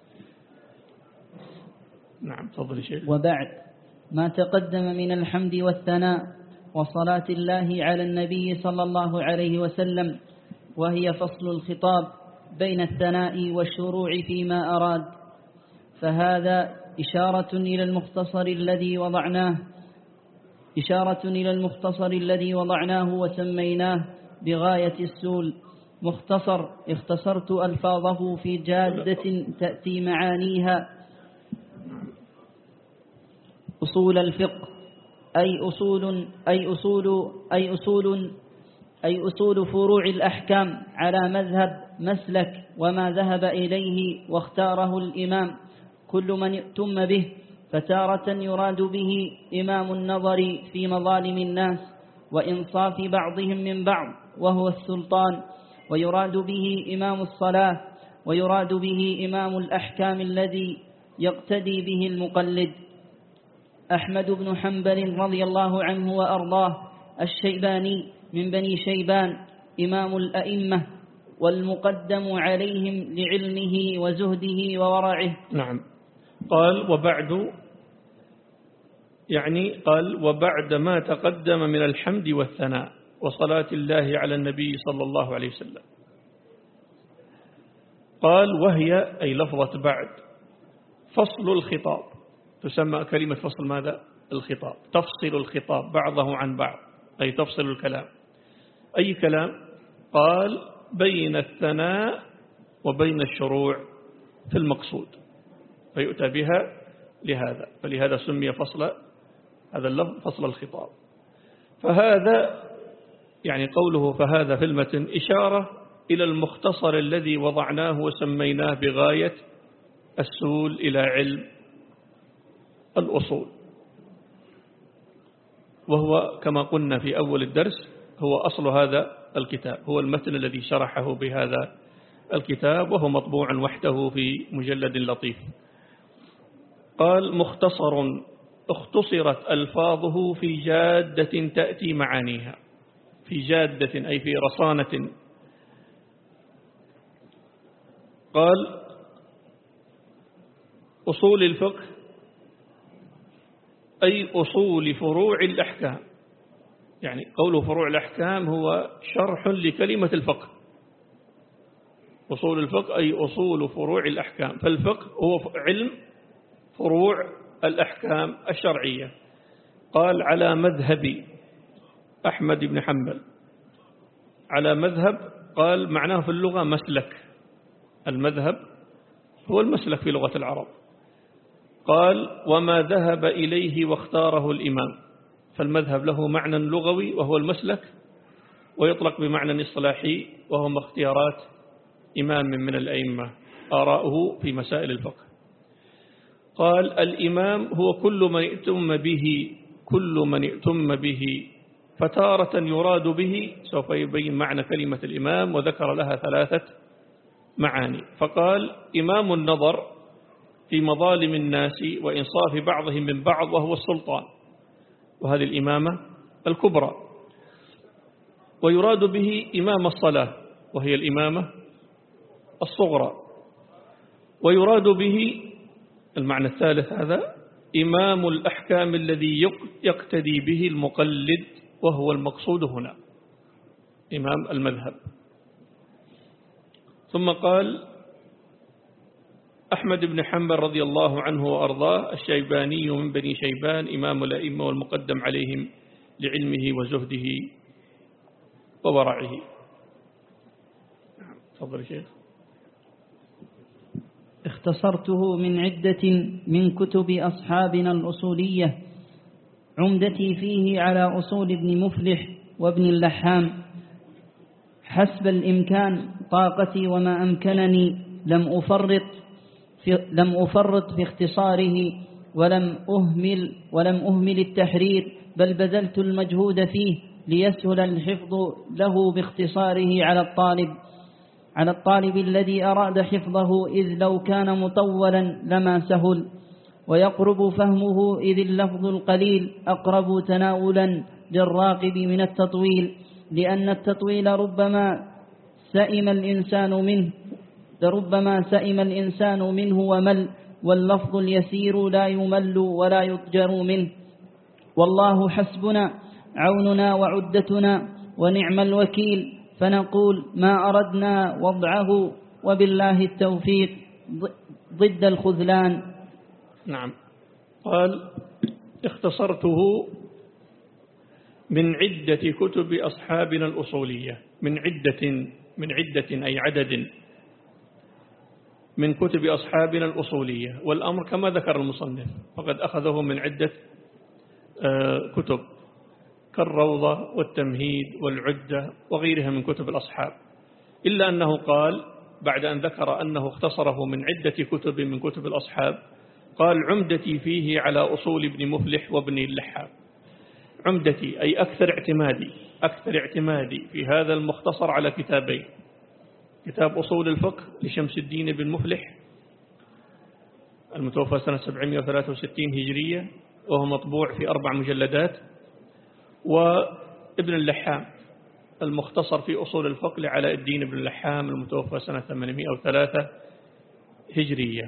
نعم تفضل شيخ. وبعد ما تقدم من الحمد والثناء وصلاة الله على النبي صلى الله عليه وسلم، وهي فصل الخطاب بين الثناء والشروع فيما أراد، فهذا إشارة إلى المختصر الذي وضعناه إشارة إلى المختصر الذي وضعناه وسميناه بغاية السول. مختصر اختصرت ألفاظه في جادة تأتي معانيها أصول الفقه، أي أصول أي أصول أي أصول أي أصول فروع الأحكام على مذهب مسلك وما ذهب إليه واختاره الإمام كل من ائتم به، فتارة يراد به إمام النظر في مظالم الناس وإنصاف بعضهم من بعض وهو السلطان، ويراد به إمام الصلاة، ويراد به إمام الأحكام الذي يقتدي به المقلد. أحمد بن حنبل رضي الله عنه وأرضاه الشيباني من بني شيبان، إمام الأئمة والمقدم عليهم لعلمه وزهده وورعه. نعم. قال وبعد، يعني قال وبعد ما تقدم من الحمد والثناء وصلاة الله على النبي صلى الله عليه وسلم. قال وهي أي لفظة بعد فصل الخطاب، تسمى كلمة فصل ماذا؟ الخطاب، تفصل الخطاب بعضه عن بعض، أي تفصل الكلام. أي كلام؟ قال بين الثناء وبين الشروع في المقصود، فيؤتى بها لهذا، فلهذا سمي فصل هذا اللفظ فصل الخطاب. فهذا يعني قوله فهذا في المتن إشارة إلى المختصر الذي وضعناه وسميناه بغاية السول إلى علم الأصول، وهو كما قلنا في أول الدرس هو أصل هذا الكتاب، هو المتن الذي شرحه بهذا الكتاب، وهو مطبوع وحده في مجلد لطيف. قال مختصر اختصرت ألفاظه في جادة تأتي معانيها، في جادة أي في رصانة. قال أصول الفقه أي أصول فروع الأحكام، يعني قوله فروع الأحكام هو شرح لكلمة الفقه. أصول الفقه أي أصول فروع الأحكام، فالفقه هو علم فروع الأحكام الشرعية. قال على مذهب أحمد بن حنبل، على مذهب قال معناه في اللغة مسلك، المذهب هو المسلك في لغة العرب. قال وما ذهب إليه واختاره الإمام، فالمذهب له معنى لغوي وهو المسلك، ويطلق بمعنى اصطلاحي وهو اختيارات إمام من الأئمة آراؤه في مسائل الفقه. قال الإمام هو كل من ائتم به، كل من ائتم به، فتارة يراد به، سوف يبين معنى كلمة الإمام وذكر لها ثلاثة معاني. فقال إمام النظر في مظالم الناس وإنصاف بعضهم من بعض وهو السلطان، وهذه الإمامة الكبرى. ويراد به إمام الصلاة وهي الإمامة الصغرى. ويراد به المعنى الثالث هذا إمام الأحكام الذي يقتدي به المقلد، وهو المقصود هنا إمام المذهب. ثم قال أحمد بن حنبل رضي الله عنه وأرضاه الشيباني من بني شيبان، إمام الأئمة والمقدم عليهم لعلمه وزهده وورعه. تفضل شيخ. اختصرته من عدة من كتب أصحابنا الأصولية، عمدتي فيه على أصول ابن مفلح وابن اللحام، حسب الإمكان طاقتي وما أمكنني، لم أفرط في لم أفرط في اختصاره ولم أهمل ولم أهمل التحرير، بل بذلت المجهود فيه ليسهل الحفظ له باختصاره على الطالب على الطالب الذي أراد حفظه، إذ لو كان مطولا لما سهل، ويقرب فهمه إذ اللفظ القليل أقرب تناولا للراقب من التطويل، لأن التطويل ربما سئم الإنسان منه لربما سئم الإنسان منه ومل، واللفظ اليسير لا يمل ولا يضجر منه. والله حسبنا عوننا وعدتنا ونعم الوكيل، فنقول ما أردنا وضعه وبالله التوفيق ضد الخذلان. نعم. قال اختصرته من عدة كتب أصحابنا الأصولية، من عدة من عدة أي عدد من كتب أصحابنا الأصولية، والأمر كما ذكر المصنف فقد أخذه من عدة كتب كالروضة والتمهيد والعدة وغيرها من كتب الأصحاب، إلا أنه قال بعد أن ذكر أنه اختصره من عدة كتب من كتب الأصحاب قال عمدتي فيه على أصول ابن مفلح وابن اللحام. عمدتي أي أكثر اعتمادي أكثر اعتمادي في هذا المختصر على كتابين: كتاب أصول الفقه لشمس الدين بن مفلح المتوفى سنة سبعمائة وثلاثة وستين هجرية وهو مطبوع في أربع مجلدات، وابن اللحام المختصر في أصول الفقه لعلاء الدين بن اللحام المتوفى سنة ثمانمائة وثلاثة هجرية.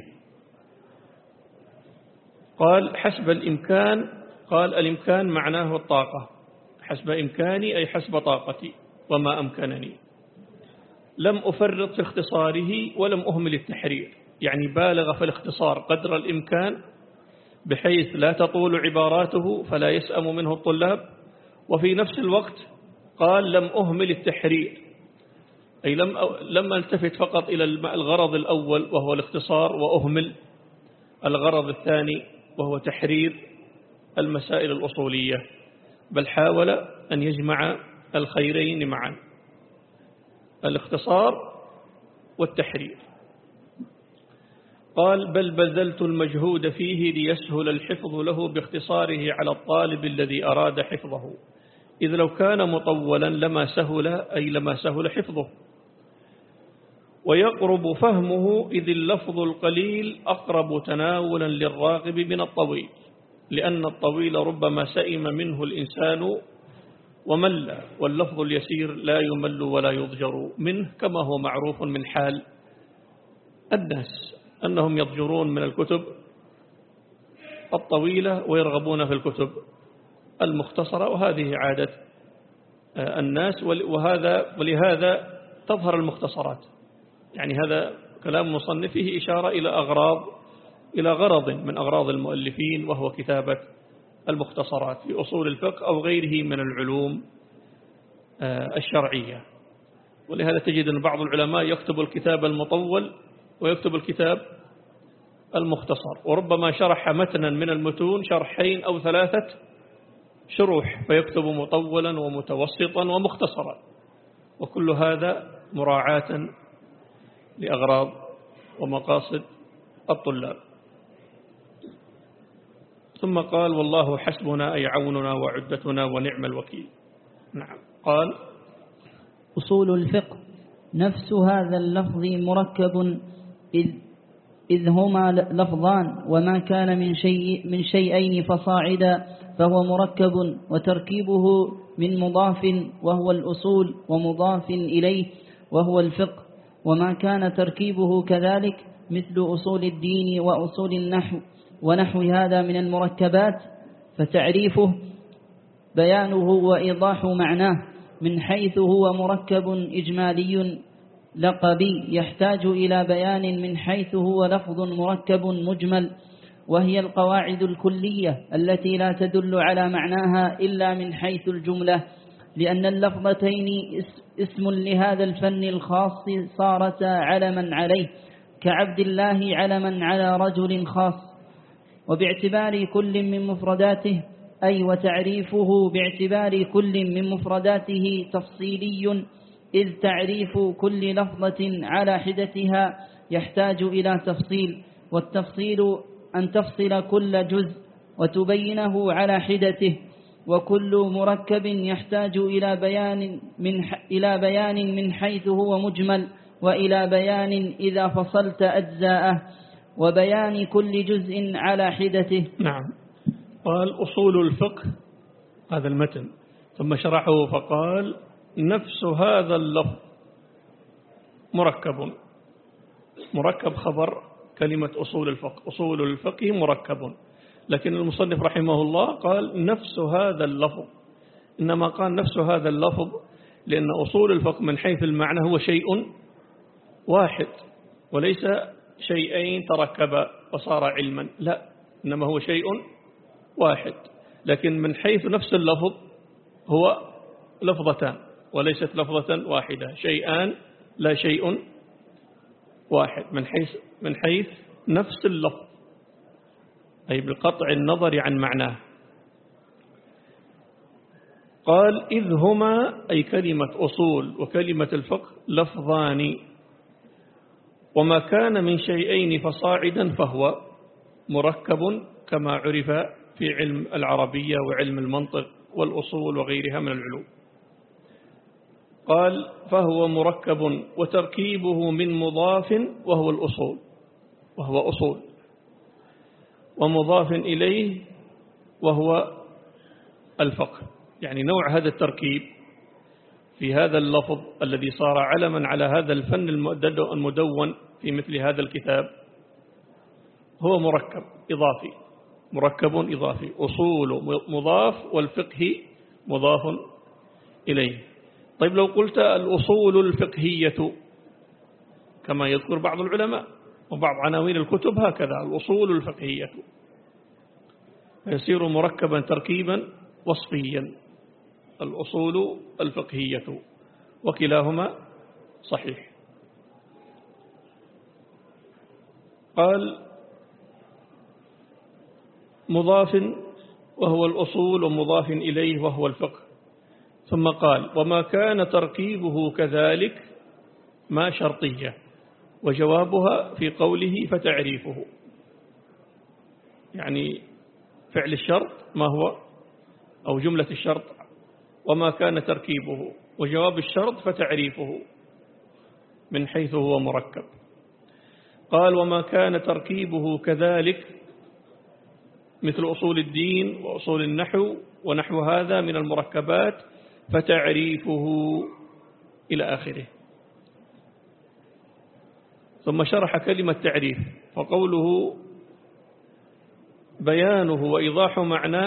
قال حسب الإمكان، قال الإمكان معناه الطاقة، حسب إمكاني أي حسب طاقتي وما أمكنني، لم أفرط في اختصاره ولم أهمل التحرير، يعني بالغ في الاختصار قدر الإمكان بحيث لا تطول عباراته فلا يسأم منه الطلاب، وفي نفس الوقت قال لم أهمل التحرير أي لم لم التفت فقط إلى الغرض الأول وهو الاختصار وأهمل الغرض الثاني وهو تحرير المسائل الأصولية، بل حاول أن يجمع الخيرين معا، الاختصار والتحرير. قال بل بذلت المجهود فيه ليسهل الحفظ له باختصاره على الطالب الذي أراد حفظه، إذ لو كان مطولا لما سهل أي لما سهل حفظه، ويقرب فهمه إذ اللفظ القليل أقرب تناولا للراغب من الطويل، لأن الطويل ربما سئم منه الإنسان ومل، واللفظ اليسير لا يمل ولا يضجر منه، كما هو معروف من حال الناس أنهم يضجرون من الكتب الطويلة ويرغبون في الكتب المختصرة، وهذه عادة الناس، وهذا ولهذا تظهر المختصرات. يعني هذا كلام مصنف فيه إشارة إلى أغراض إلى غرض من أغراض المؤلفين، وهو كتابة المختصرات في أصول الفقه أو غيره من العلوم الشرعية. ولهذا تجد أن بعض العلماء يكتب الكتاب المطول ويكتب الكتاب المختصر، وربما شرح متنا من المتون شرحين أو ثلاثة شروح، فيكتب مطولا ومتوسطا ومختصرا، وكل هذا مراعاة لأغراض ومقاصد الطلاب. ثم قال والله حسبنا أي عوننا وعدتنا ونعم الوكيل. نعم. قال أصول الفقه نفس هذا اللفظ مركب إذ, إذ هما لفظان، وما كان من, شيء من شيئين فصاعدا فهو مركب، وتركيبه من مضاف وهو الأصول ومضاف إليه وهو الفقه، وما كان تركيبه كذلك مثل أصول الدين وأصول النحو ونحو هذا من المركبات، فتعريفه بيانه وإيضاح معناه، من حيث هو مركب إجمالي لقبي يحتاج إلى بيان من حيث هو لفظ مركب مجمل، وهي القواعد الكلية التي لا تدل على معناها إلا من حيث الجملة، لأن اللفظتين اسم لهذا الفن الخاص صارتا علما عليه، كعبد الله علما على رجل خاص، وباعتبار كل من مفرداته أي وتعريفه باعتبار كل من مفرداته تفصيلي، إذ تعريف كل لفظة على حدتها يحتاج إلى تفصيل، والتفصيل أن تفصل كل جزء وتبينه على حدته، وكل مركب يحتاج إلى بيان من إلى بيان من حيث هو مجمل، وإلى بيان إذا فصلت أجزاءه، وبيان كل جزء على حدته. نعم. قال أصول الفقه هذا المتن، ثم شرحه فقال نفس هذا اللفظ مركب مركب خبر كلمة أصول الفقه، أصول الفقه مركب، لكن المصنف رحمه الله قال نفس هذا اللفظ، إنما قال نفس هذا اللفظ لأن أصول الفقه من حيث المعنى هو شيء واحد وليس شيئين تركبا وصار علما، لا، إنما هو شيء واحد، لكن من حيث نفس اللفظ هو لفظتان وليست لفظة واحدة، شيئان لا شيء واحد من حيث من حيث نفس اللفظ، أي بقطع النظر عن معناه. قال إذ هما أي كلمة أصول وكلمة الفقه لفظان، وما كان من شيئين فصاعدا فهو مركب كما عرف في علم العربية وعلم المنطق والأصول وغيرها من العلوم. قال فهو مركب وتركيبه من مضاف وهو الأصول وهو أصول ومضاف إليه وهو الفقه، يعني نوع هذا التركيب في هذا اللفظ الذي صار علما على هذا الفن المدون في مثل هذا الكتاب هو مركب إضافي، مركب إضافي، أصول مضاف والفقه مضاف إليه. طيب لو قلت الأصول الفقهية كما يذكر بعض العلماء وبعض عناوين الكتب هكذا الأصول الفقهية، يصير مركبا تركيبا وصفيا، الأصول الفقهية، وكلاهما صحيح. قال مضاف وهو الأصول ومضاف إليه وهو الفقه، ثم قال وما كان تركيبه كذلك ما شرطية، وجوابها في قوله فتعريفه، يعني فعل الشرط ما هو أو جملة الشرط وما كان تركيبه، وجواب الشرط فتعريفه من حيث هو مركب. قال وما كان تركيبه كذلك مثل أصول الدين وأصول النحو ونحو هذا من المركبات فتعريفه إلى آخره. ثم شرح كلمة تعريف، فقوله بيانه وإيضاح معناه،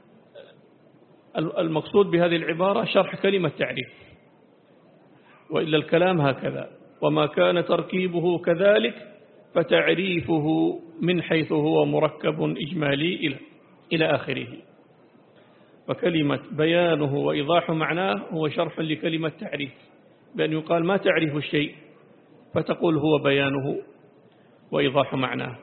المقصود بهذه العبارة شرح كلمة تعريف، وإلا الكلام هكذا وما كان تركيبه كذلك فتعريفه من حيث هو مركب إجمالي إلى إلى آخره. فكلمة بيانه وإيضاح معناه هو شرح لكلمة تعريف، بأن يقال ما تعرف الشيء فتقول هو بيانه وإيضاح معناه.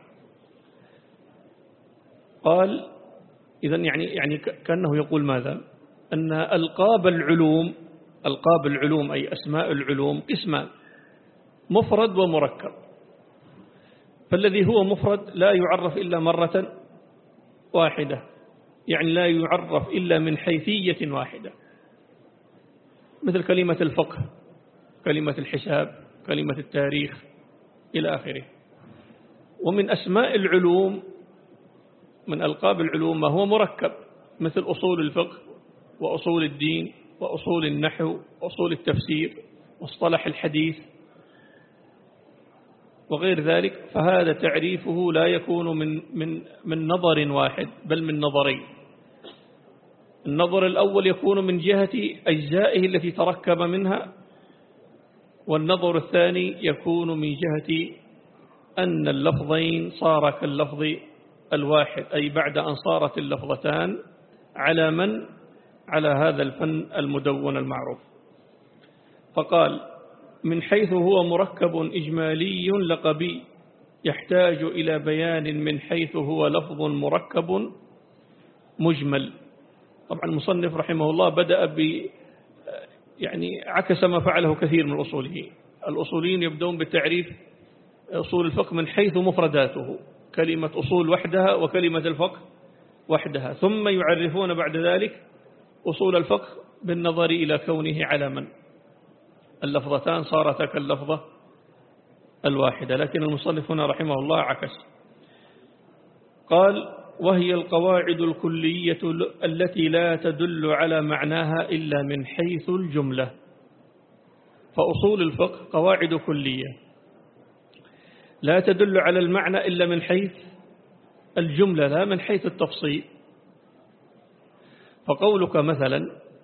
قال إذن يعني يعني كأنه يقول ماذا؟ أن ألقاب العلوم ألقاب العلوم أي أسماء العلوم قسمان، مفرد ومركب. فالذي هو مفرد لا يعرف إلا مرة واحدة، يعني لا يعرف إلا من حيثية واحدة، مثل كلمة الفقه، كلمة الحساب، كلمة التاريخ إلى آخره. ومن أسماء العلوم من ألقاب العلوم ما هو مركب، مثل أصول الفقه وأصول الدين وأصول النحو وأصول التفسير واصطلح الحديث وغير ذلك. فهذا تعريفه لا يكون من من من نظر واحد بل من نظرين. النظر الأول يكون من جهة أجزائه التي تركب منها، والنظر الثاني يكون من جهة أن اللفظين صار كاللفظ الواحد، أي بعد أن صارت اللفظتان على من على هذا الفن المدون المعروف. فقال من حيث هو مركب إجمالي لقبي يحتاج إلى بيان من حيث هو لفظ مركب مجمل. طبعا المصنف رحمه الله بدأ ب يعني عكس ما فعله كثير من الأصوليين. الأصوليين يبدون بالتعريف أصول الفقه من حيث مفرداته، كلمة أصول وحدها وكلمة الفقه وحدها، ثم يعرفون بعد ذلك أصول الفقه بالنظر إلى كونه على من اللفظتان صارتا كاللفظة الواحدة. لكن المصنف هنا رحمه الله عكس، قال وهي القواعد الكلية التي لا تدل على معناها إلا من حيث الجملة. فأصول الفقه قواعد كلية لا تدل على المعنى إلا من حيث الجملة لا من حيث التفصيل. فقولك مثلا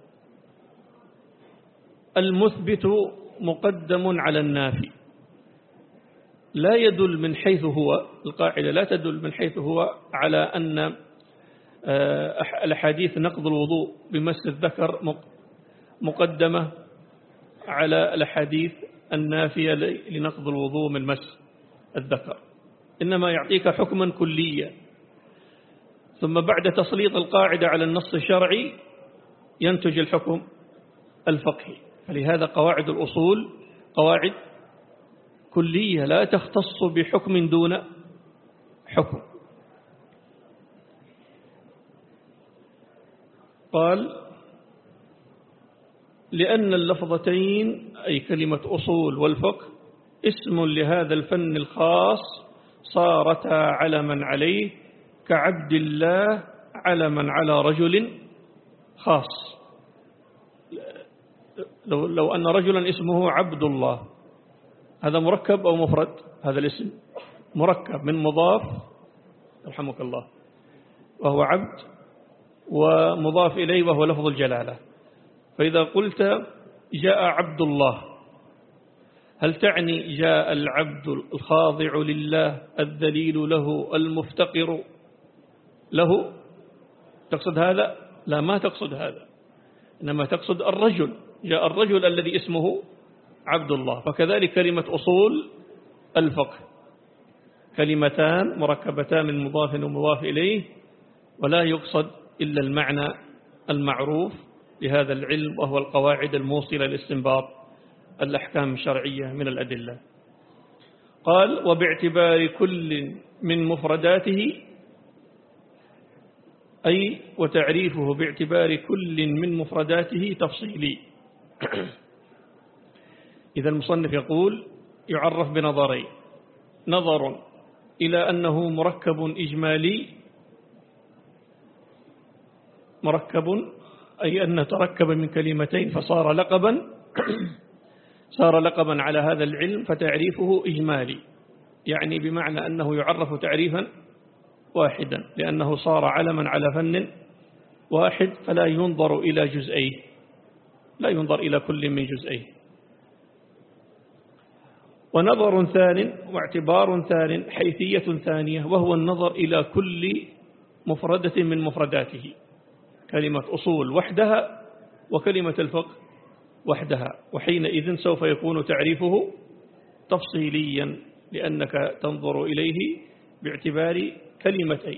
المثبت مقدم على النافي لا يدل من حيث هو، القاعدة لا تدل من حيث هو على أن الأحاديث نقض الوضوء بمس الذكر مقدمة على الأحاديث النافية لنقض الوضوء من مس الذكر، إنما يعطيك حكما كليا، ثم بعد تسليط القاعدة على النص الشرعي ينتج الحكم الفقهي. فلهذا قواعد الأصول قواعد كلية لا تختص بحكم دون حكم. قال لأن اللفظتين أي كلمة أصول والفقه اسم لهذا الفن الخاص صارتا علما عليه كعبد الله علما على رجل خاص. لو, لو أن رجلا اسمه عبد الله هذا مركب أو مفرد؟ هذا الاسم مركب من مضاف رحمك الله وهو عبد ومضاف إليه وهو لفظ الجلالة. فإذا قلت جاء عبد الله هل تعني جاء العبد الخاضع لله الذليل له المفتقر له؟ تقصد هذا؟ لا، ما تقصد هذا، إنما تقصد الرجل، جاء الرجل الذي اسمه عبد الله. فكذلك كلمة أصول الفقه كلمتان مركبتان من مضاف ومضاف إليه، ولا يقصد إلا المعنى المعروف لهذا العلم وهو القواعد الموصلة لاستنباط الأحكام الشرعية من الأدلة. قال وباعتبار كل من مفرداته أي وتعريفه باعتبار كل من مفرداته تفصيلي. إذا المصنف يقول يعرف بنظرين: نظر إلى أنه مركب إجمالي، مركب أي أنه تركب من كلمتين فصار لقبا صار لقبا على هذا العلم، فتعريفه إجمالي، يعني بمعنى أنه يعرف تعريفا واحدا لأنه صار علما على فن واحد، فلا ينظر إلى جزئيه، لا ينظر إلى كل من جزئيه. ونظر ثان واعتبار ثان حيثية ثانية، وهو النظر إلى كل مفردة من مفرداته، كلمة أصول وحدها وكلمة الفقه وحدها، وحينئذ سوف يكون تعريفه تفصيليا لأنك تنظر إليه باعتبار كلمتين.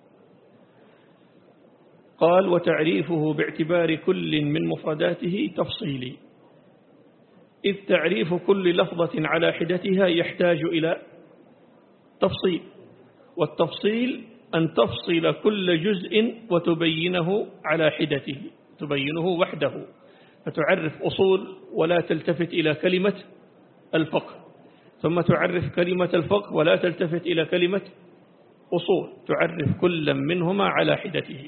قال وتعريفه باعتبار كل من مفرداته تفصيلي، إذ تعريف كل لفظة على حدتها يحتاج إلى تفصيل، والتفصيل أن تفصل كل جزء وتبينه على حدته، تبينه وحده، فتعرف أصول ولا تلتفت إلى كلمة الفقه، ثم تعرف كلمة الفقه ولا تلتفت إلى كلمة أصول، تعرف كل منهما على حدته.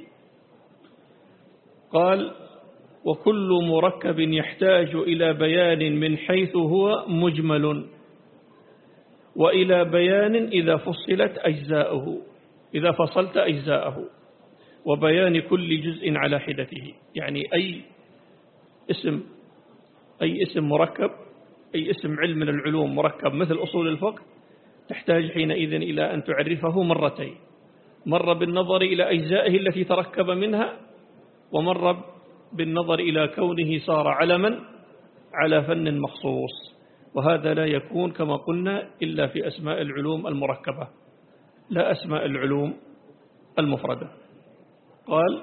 قال وكل مركب يحتاج إلى بيان من حيث هو مجمل، وإلى بيان إذا فصلت أجزاؤه، إذا فصلت أجزاءه، وبيان كل جزء على حدته. يعني أي اسم أي اسم مركب، أي اسم علم من العلوم مركب مثل أصول الفقه، تحتاج حينئذ إلى أن تعرفه مرتين، مرة بالنظر إلى أجزائه التي تركب منها، ومرة بالنظر إلى كونه صار علما على فن مخصوص. وهذا لا يكون كما قلنا إلا في أسماء العلوم المركبة، لا أسماء العلوم المفردة. قال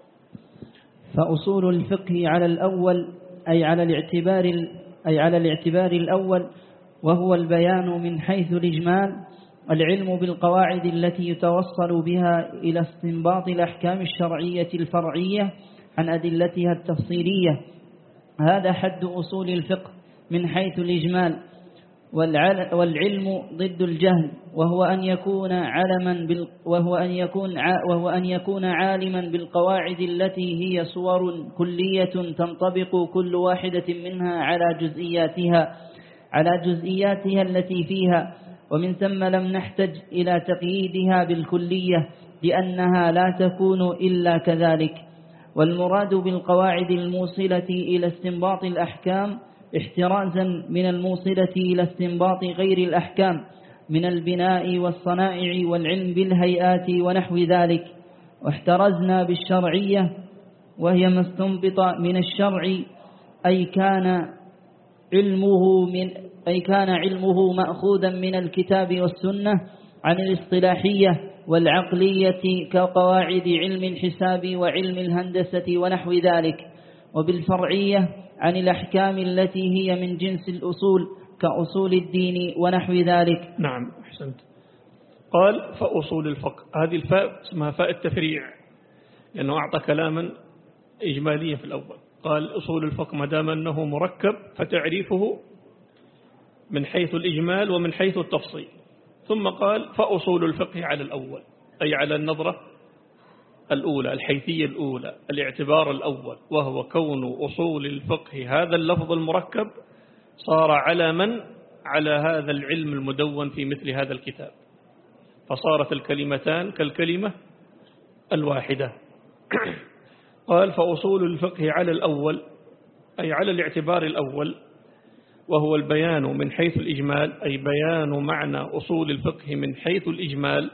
فأصول الفقه على الأول أي على الاعتبار أي على الاعتبار الأول، وهو البيان من حيث الإجمال، العلم بالقواعد التي يتوصل بها إلى استنباط الأحكام الشرعية الفرعية عن أدلتها التفصيلية. هذا حد أصول الفقه من حيث الإجمال. والعلم ضد الجهل، وهو أن يكون علما بال وهو أن يكون وهو أن يكون عالما بالقواعد التي هي صور كلية تنطبق كل واحدة منها على جزئياتها على جزئياتها التي فيها، ومن ثم لم نحتج إلى تقييدها بالكلية لأنها لا تكون إلا كذلك. والمراد بالقواعد الموصلة إلى استنباط الأحكام احترازا من الموصلة إلى استنباط غير الأحكام من البناء والصنائع والعلم بالهيئات ونحو ذلك. واحترزنا بالشرعية وهي ما استنبط من الشرع أي كان علمه من أي كان علمه مأخوذا من الكتاب والسنة عن الاصطلاحية والعقلية كقواعد علم الحساب وعلم الهندسة ونحو ذلك. وبالفرعية عن الأحكام التي هي من جنس الأصول كأصول الدين ونحو ذلك. نعم أحسنت. قال فأصول الفقه، هذه الفاء اسمها فاء التفريع لأنه أعطى كلاما إجماليا في الأول. قال أصول الفقه ما دام أنه مركب فتعريفه من حيث الإجمال ومن حيث التفصيل. ثم قال فأصول الفقه على الأول، أي على النظرة الأولى، الحيثية الأولى، الاعتبار الأول، وهو كون أصول الفقه هذا اللفظ المركب صار على من؟ على هذا العلم المدون في مثل هذا الكتاب، فصارت الكلمتان كالكلمة الواحدة. قال فأصول الفقه على الأول، أي على الاعتبار الأول، وهو البيان من حيث الإجمال، أي بيان معنى أصول الفقه من حيث الإجمال،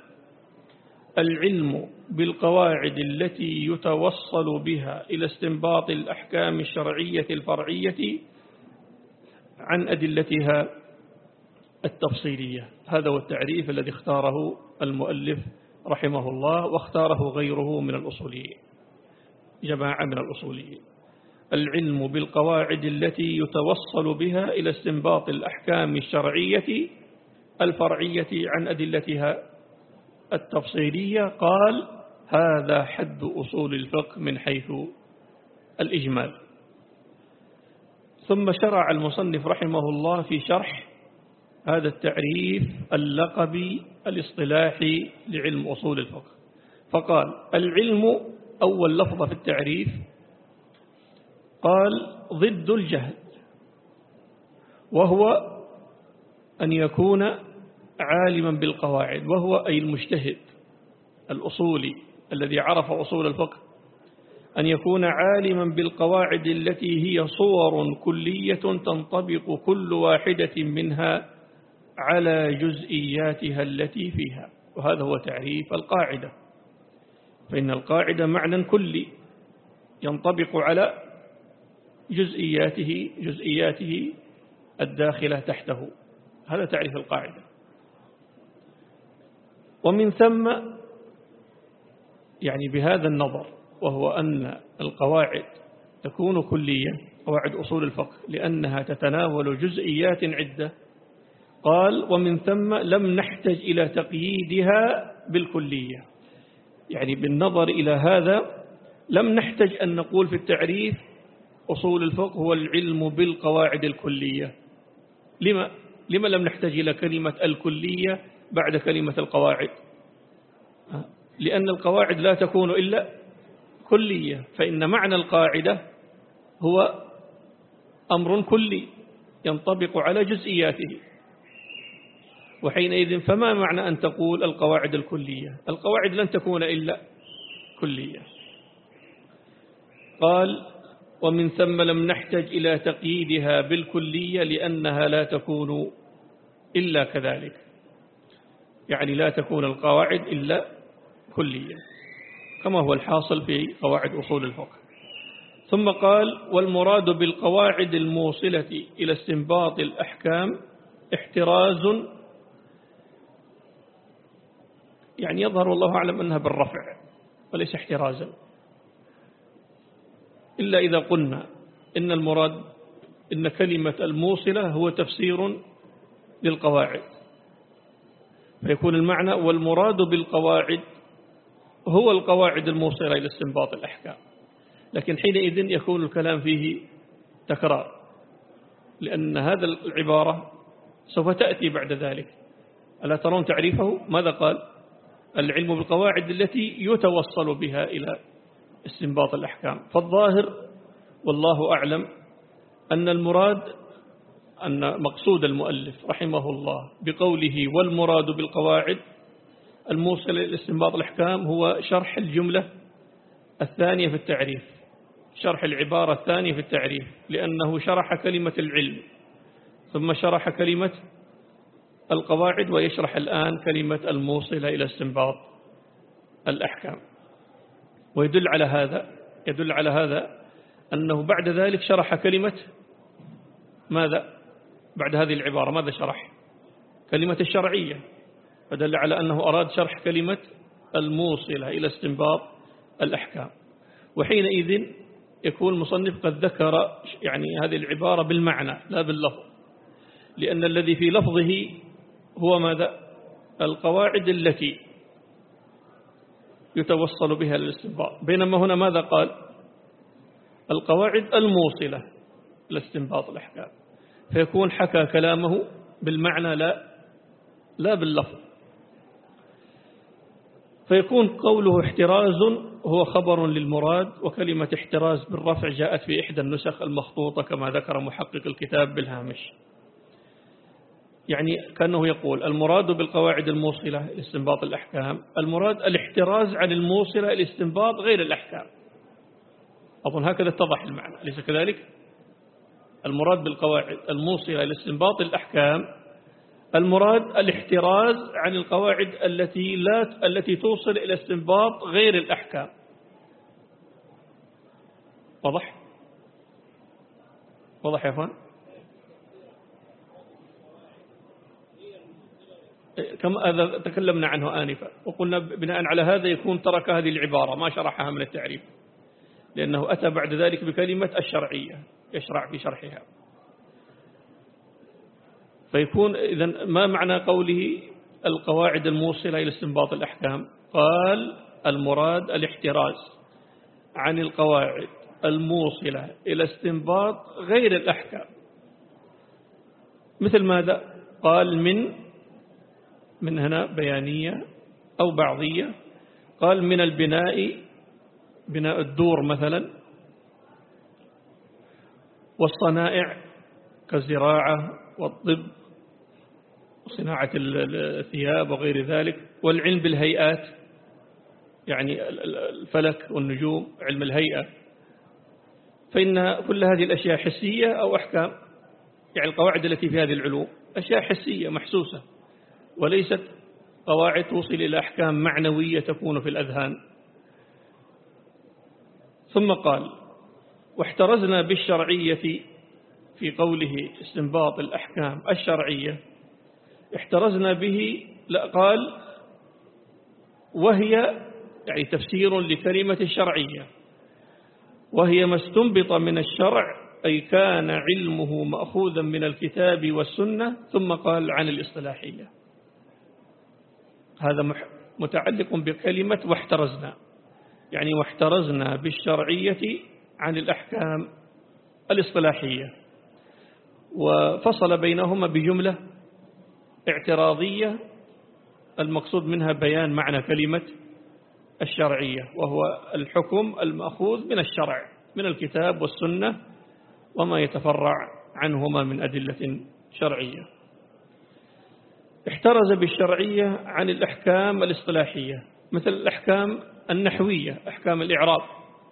العلم بالقواعد التي يتوصل بها إلى استنباط الأحكام الشرعية الفرعية عن أدلتها التفصيلية. هذا هو التعريف الذي اختاره المؤلف رحمه الله واختاره غيره من الأصوليين، جماعة من الأصوليين. العلم بالقواعد التي يتوصل بها إلى استنباط الأحكام الشرعية الفرعية عن أدلتها التفصيلية. قال هذا حد أصول الفقه من حيث الإجمال. ثم شرع المصنف رحمه الله في شرح هذا التعريف اللقبي الاصطلاحي لعلم أصول الفقه، فقال العلم أول لفظة في التعريف، قال ضد الجهل، وهو أن يكون عالما بالقواعد، وهو أي المجتهد الأصولي الذي عرف أصول الفقه، أن يكون عالما بالقواعد التي هي صور كلية تنطبق كل واحدة منها على جزئياتها التي فيها. وهذا هو تعريف القاعدة، فإن القاعدة معنى كلي ينطبق على جزئياته جزئياته الداخلة تحته، هذا تعريف القاعدة. ومن ثم يعني بهذا النظر، وهو أن القواعد تكون كلية، قواعد أصول الفقه، لأنها تتناول جزئيات عدة. قال ومن ثم لم نحتج إلى تقييدها بالكلية، يعني بالنظر إلى هذا لم نحتج أن نقول في التعريف أصول الفقه هو العلم بالقواعد الكلية. لما لما لم نحتج إلى كلمة الكلية بعد كلمة القواعد؟ لأن القواعد لا تكون إلا كلية، فإن معنى القاعدة هو أمر كلي ينطبق على جزئياته، وحينئذ فما معنى أن تقول القواعد الكلية؟ القواعد لن تكون إلا كلية. قال ومن ثم لم نحتج إلى تقييدها بالكلية لأنها لا تكون إلا كذلك، يعني لا تكون القواعد إلا كلية كما هو الحاصل في قواعد أصول الفقه. ثم قال والمراد بالقواعد الموصلة إلى استنباط الأحكام احتراز، يعني يظهر والله أعلم أنها بالرفع وليس احترازا، إلا إذا قلنا إن المراد إن كلمة الموصلة هو تفسير للقواعد، فيكون المعنى والمراد بالقواعد هو القواعد الموصلة إلى استنباط الأحكام. لكن حينئذ يكون الكلام فيه تكرار، لأن هذا العبارة سوف تأتي بعد ذلك. ألا ترون تعريفه؟ ماذا قال؟ العلم بالقواعد التي يتوصل بها إلى استنباط الأحكام. فالظاهر والله أعلم أن المراد أن مقصود المؤلف رحمه الله بقوله والمراد بالقواعد الموصلة للاستنباط الأحكام هو شرح الجملة الثانية في التعريف، شرح العبارة الثانية في التعريف، لأنه شرح كلمة العلم ثم شرح كلمة القواعد، ويشرح الآن كلمة الموصلة إلى استنباط الأحكام. ويدل على هذا يدل على هذا أنه بعد ذلك شرح كلمة ماذا؟ بعد هذه العبارة ماذا شرح؟ كلمة الشرعية، فدل على أنه أراد شرح كلمة الموصلة إلى استنباط الأحكام. وحينئذ يكون المصنف قد ذكر يعني هذه العبارة بالمعنى لا باللفظ، لأن الذي في لفظه هو ماذا؟ القواعد التي يتوصل بها للاستنباط، بينما هنا ماذا قال؟ القواعد الموصلة لاستنباط الأحكام، فيكون حكى كلامه بالمعنى لا لا باللفظ. فيكون قوله احتراز هو خبر للمراد، وكلمة احتراز بالرفع جاءت في إحدى النسخ المخطوطة كما ذكر محقق الكتاب بالهامش. يعني كأنه يقول المراد بالقواعد الموصلة لاستنباط الأحكام، المراد الاحتراز عن الموصلة لاستنباط غير الأحكام. أظن هكذا اتضح المعنى، أليس كذلك؟ المراد بالقواعد الموصلة لاستنباط الأحكام، المراد الاحتراز عن القواعد التي لا التي توصل إلى استنباط غير الأحكام. واضح؟ واضح يا أخوان؟ كما تكلمنا عنه آنفا، وقلنا بناء على هذا يكون ترك هذه العبارة ما شرحها من التعريف، لأنه أتى بعد ذلك بكلمة الشرعية يشرع في شرحها. فيكون إذن ما معنى قوله القواعد الموصلة إلى استنباط الأحكام؟ قال المراد الاحتراز عن القواعد الموصلة إلى استنباط غير الأحكام. مثل ماذا؟ قال من من هنا بيانية أو بعضية، قال من البناء، بناء الدور مثلا، والصنائع كالزراعة والطب وصناعة الثياب وغير ذلك، والعلم بالهيئات يعني الفلك والنجوم علم الهيئة، فإن كل هذه الأشياء حسية أو أحكام. يعني القواعد التي في هذه العلوم أشياء حسية محسوسة، وليست قواعد توصل إلى أحكام معنوية تكون في الأذهان. ثم قال واحترزنا بالشرعية، في قوله استنباط الأحكام الشرعية احترزنا به، لا قال وهي يعني تفسير لكلمة الشرعية، وهي ما استنبط من الشرع أي كان علمه مأخوذا من الكتاب والسنة. ثم قال عن الاصطلاحية، هذا متعلق بكلمة واحترزنا، يعني واحترزنا بالشرعية عن الأحكام الاصطلاحية، وفصل بينهما بجملة اعتراضية المقصود منها بيان معنى كلمة الشرعية، وهو الحكم المأخوذ من الشرع من الكتاب والسنة وما يتفرع عنهما من أدلة شرعية. احترز بالشرعية عن الأحكام الاصطلاحية، مثل الأحكام النحوية، أحكام الإعراب،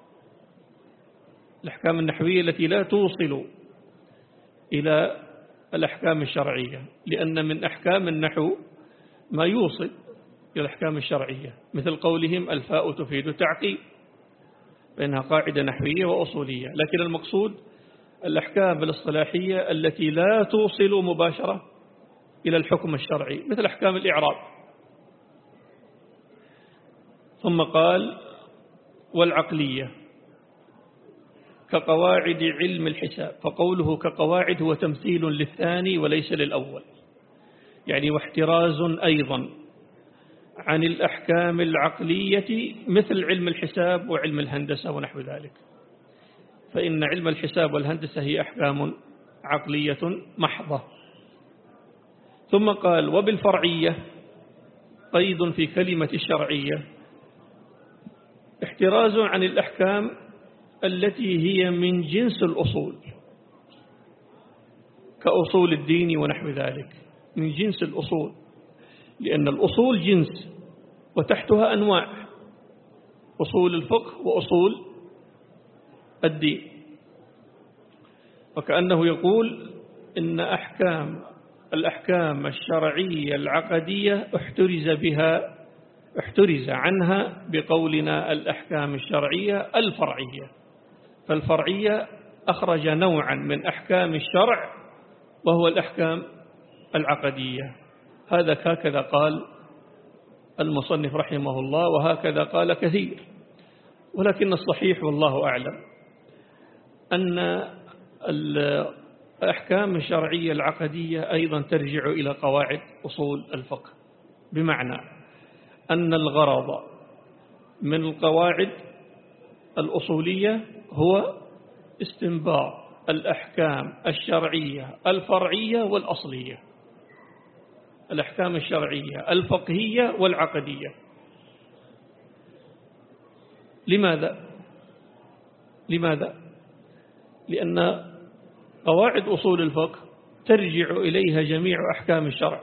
الأحكام النحوية التي لا توصل إلى الأحكام الشرعية، لأن من أحكام النحو ما يوصل إلى الأحكام الشرعية، مثل قولهم الفاء تفيد التعقيب، فإنها قاعدة نحوية وأصولية. لكن المقصود الأحكام الاصطلاحية التي لا توصل مباشرة إلى الحكم الشرعي، مثل أحكام الإعراب. ثم قال والعقلية كقواعد علم الحساب، فقوله كقواعد هو تمثيل للثاني وليس للأول، يعني واحتراز أيضا عن الأحكام العقلية مثل علم الحساب وعلم الهندسة ونحو ذلك، فإن علم الحساب والهندسة هي أحكام عقلية محضة. ثم قال وبالفرعية قيد في كلمة الشرعية، احتراز عن الأحكام التي هي من جنس الأصول، كأصول الدين ونحو ذلك من جنس الأصول، لأن الأصول جنس وتحتها أنواع، أصول الفقه وأصول الدين. وكأنه يقول إن أحكام الأحكام الشرعية العقدية احترز بها احترز عنها بقولنا الأحكام الشرعية الفرعية، فالفرعية أخرج نوعا من أحكام الشرع وهو الأحكام العقدية. هذا هكذا قال المصنف رحمه الله، وهكذا قال كثير. ولكن الصحيح والله أعلم أن الأحكام الشرعية العقدية أيضا ترجع إلى قواعد أصول الفقه، بمعنى أن الغرض من القواعد الأصولية هو استنباط الأحكام الشرعية الفرعية والأصلية، الأحكام الشرعية الفقهية والعقدية. لماذا؟ لماذا؟ لأن قواعد أصول الفقه ترجع إليها جميع أحكام الشرع،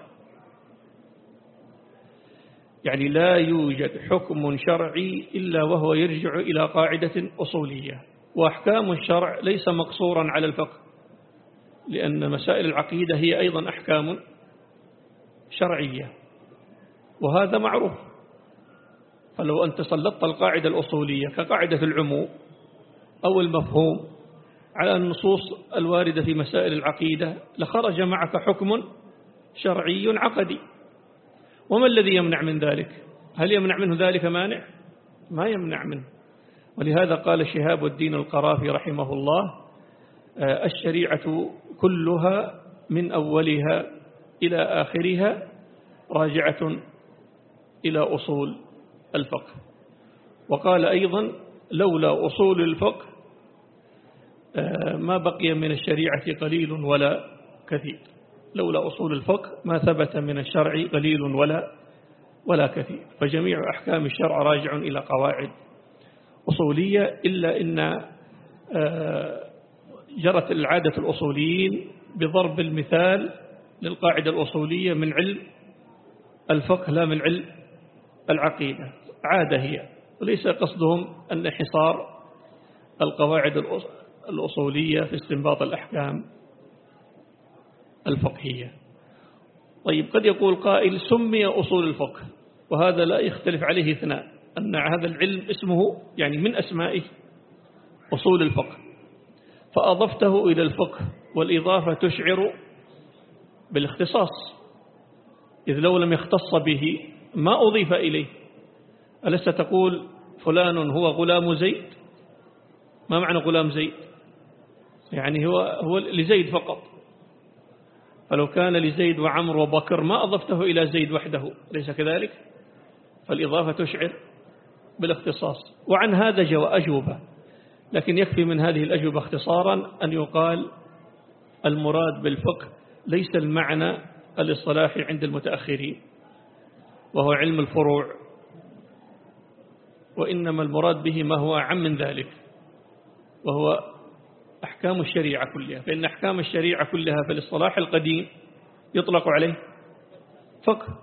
يعني لا يوجد حكم شرعي إلا وهو يرجع إلى قاعدة أصولية. وأحكام الشرع ليس مقصورا على الفقه، لأن مسائل العقيدة هي أيضا أحكام شرعية، وهذا معروف. فلو أنت سلطت القاعدة الأصولية كقاعدة العموم أو المفهوم على النصوص الواردة في مسائل العقيدة لخرج معك حكم شرعي عقدي. وما الذي يمنع من ذلك؟ هل يمنع منه ذلك مانع؟ ما يمنع منه. ولهذا قال شهاب الدين القرافي رحمه الله: الشريعة كلها من أولها إلى آخرها راجعة إلى أصول الفقه. وقال أيضا: لولا أصول الفقه ما بقي من الشريعة قليل ولا كثير. لولا أصول الفقه ما ثبت من الشرع قليل ولا ولا كثير. فجميع أحكام الشرع راجع إلى قواعد أصولية، إلا إن جرت العادة الأصوليين بضرب المثال للقاعدة الأصولية من علم الفقه لا من علم العقيدة. عادة هي، وليس قصدهم أن حصار القواعد الأصولية في استنباط الأحكام الفقهية. طيب، قد يقول قائل: سمي أصول الفقه، وهذا لا يختلف عليه اثنان، أن هذا العلم اسمه يعني من أسمائه أصول الفقه، فأضفته إلى الفقه، والإضافة تشعر بالاختصاص، إذ لو لم يختص به ما أضيف إليه. ألست تقول فلان هو غلام زيد؟ ما معنى غلام زيد؟ يعني هو هو لزيد فقط. فلو كان لزيد وعمر وبكر ما أضفته إلى زيد وحده، ليس كذلك؟ فالإضافة تشعر بالاختصاص. وعن هذا جاء أجوبة، لكن يكفي من هذه الأجوبة اختصارا أن يقال: المراد بالفقه ليس المعنى الاصطلاحي عند المتأخرين وهو علم الفروع، وإنما المراد به ما هو أعم من ذلك، وهو أحكام الشريعة كلها. فإن أحكام الشريعة كلها في الاصطلاح القديم يطلق عليه فقه.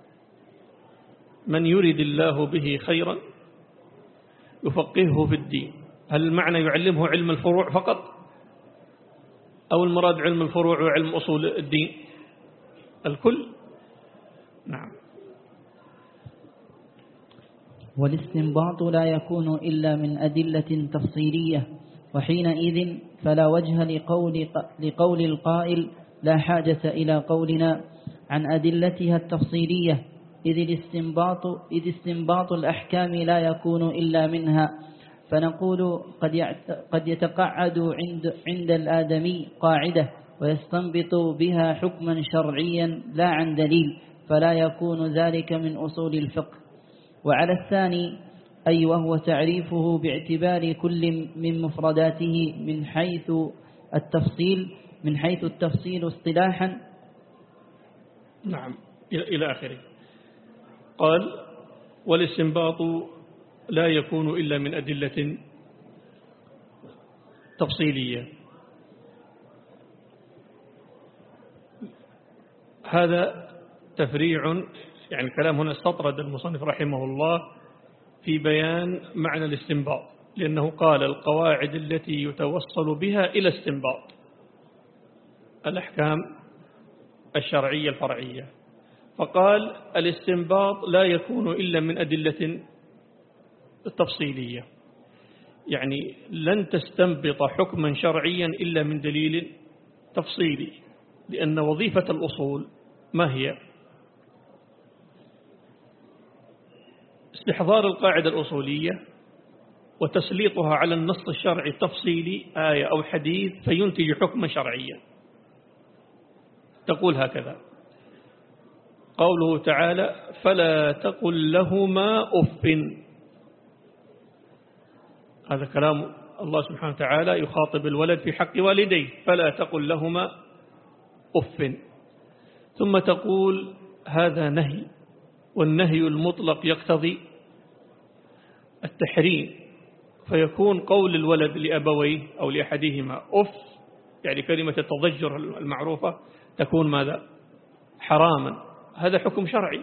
من يريد الله به خيرا يفقهه في الدين. هل المعنى يعلمه علم الفروع فقط، أو المراد علم الفروع وعلم أصول الدين الكل؟ نعم. والاستنباط لا يكون إلا من أدلة تفصيلية، وحينئذ فلا وجه لقول, لقول القائل: لا حاجة إلى قولنا عن أدلتها التفصيلية، إذ الاستنباط, إذ استنباط الأحكام لا يكون إلا منها. فنقول: قد, قد يتقعد عند, عند الآدمي قاعدة ويستنبط بها حكما شرعيا لا عن دليل، فلا يكون ذلك من أصول الفقه. وعلى الثاني، أي وهو تعريفه باعتبار كل من مفرداته من حيث التفصيل من حيث التفصيل اصطلاحا. نعم، إلى آخره. قال: والاستنباط لا يكون إلا من أدلة تفصيلية. هذا تفريع، يعني الكلام هنا استطرد المصنف رحمه الله في بيان معنى الاستنباط، لأنه قال القواعد التي يتوصل بها إلى استنباط الأحكام الشرعية الفرعية، فقال الاستنباط لا يكون إلا من أدلة تفصيلية، يعني لن تستنبط حكما شرعيا إلا من دليل تفصيلي، لأن وظيفة الأصول ما هي؟ استحضار القاعدة الأصولية وتسليطها على النص الشرعي التفصيلي آية أو حديث فينتج حكما شرعيا. تقول هكذا قوله تعالى فلا تقل لهما أف، هذا كلام الله سبحانه وتعالى يخاطب الولد في حق والديه، فلا تقل لهما أف، ثم تقول هذا نهي، والنهي المطلق يقتضي التحريم، فيكون قول الولد لأبويه أو لأحدهما أف، يعني كلمة التضجر المعروفة، تكون ماذا؟ حراما. هذا حكم شرعي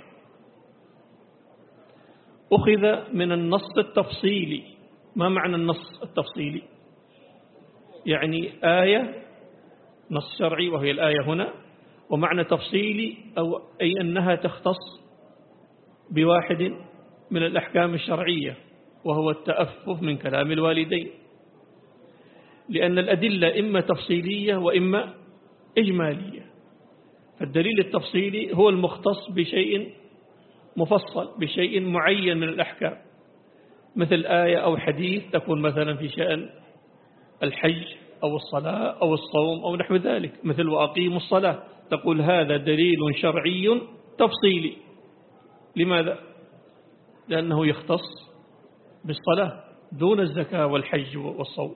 أخذ من النص التفصيلي. ما معنى النص التفصيلي؟ يعني آية، نص شرعي وهي الآية هنا، ومعنى تفصيلي أو أي أنها تختص بواحد من الأحكام الشرعية وهو التأفف من كلام الوالدين، لأن الأدلة إما تفصيلية وإما إجمالية، فالدليل التفصيلي هو المختص بشيء مفصل، بشيء معين من الأحكام، مثل آية أو حديث تكون مثلا في شأن الحج أو الصلاة أو الصوم أو نحو ذلك، مثل وأقيموا الصلاة، تقول هذا دليل شرعي تفصيلي. لماذا؟ لأنه يختص بالصلاة دون الزكاة والحج والصوم.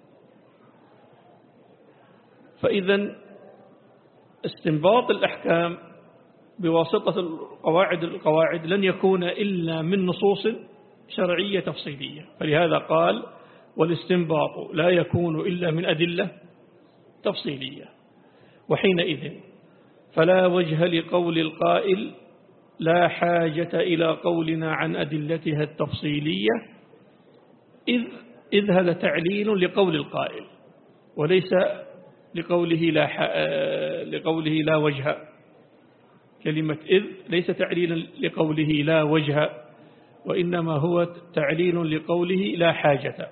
فإذا استنباط الأحكام بواسطة القواعد القواعد لن يكون إلا من نصوص شرعية تفصيلية، فلهذا قال والاستنباط لا يكون إلا من أدلة تفصيلية. وحينئذ فلا وجه لقول القائل لا حاجة إلى قولنا عن أدلتها التفصيلية، إذ, إذ هذا تعليل لقول القائل وليس لقوله لا, لقوله لا وجه. كلمة إذ ليس تعليلا لقوله لا وجه، وإنما هو تعليل لقوله لا حاجة.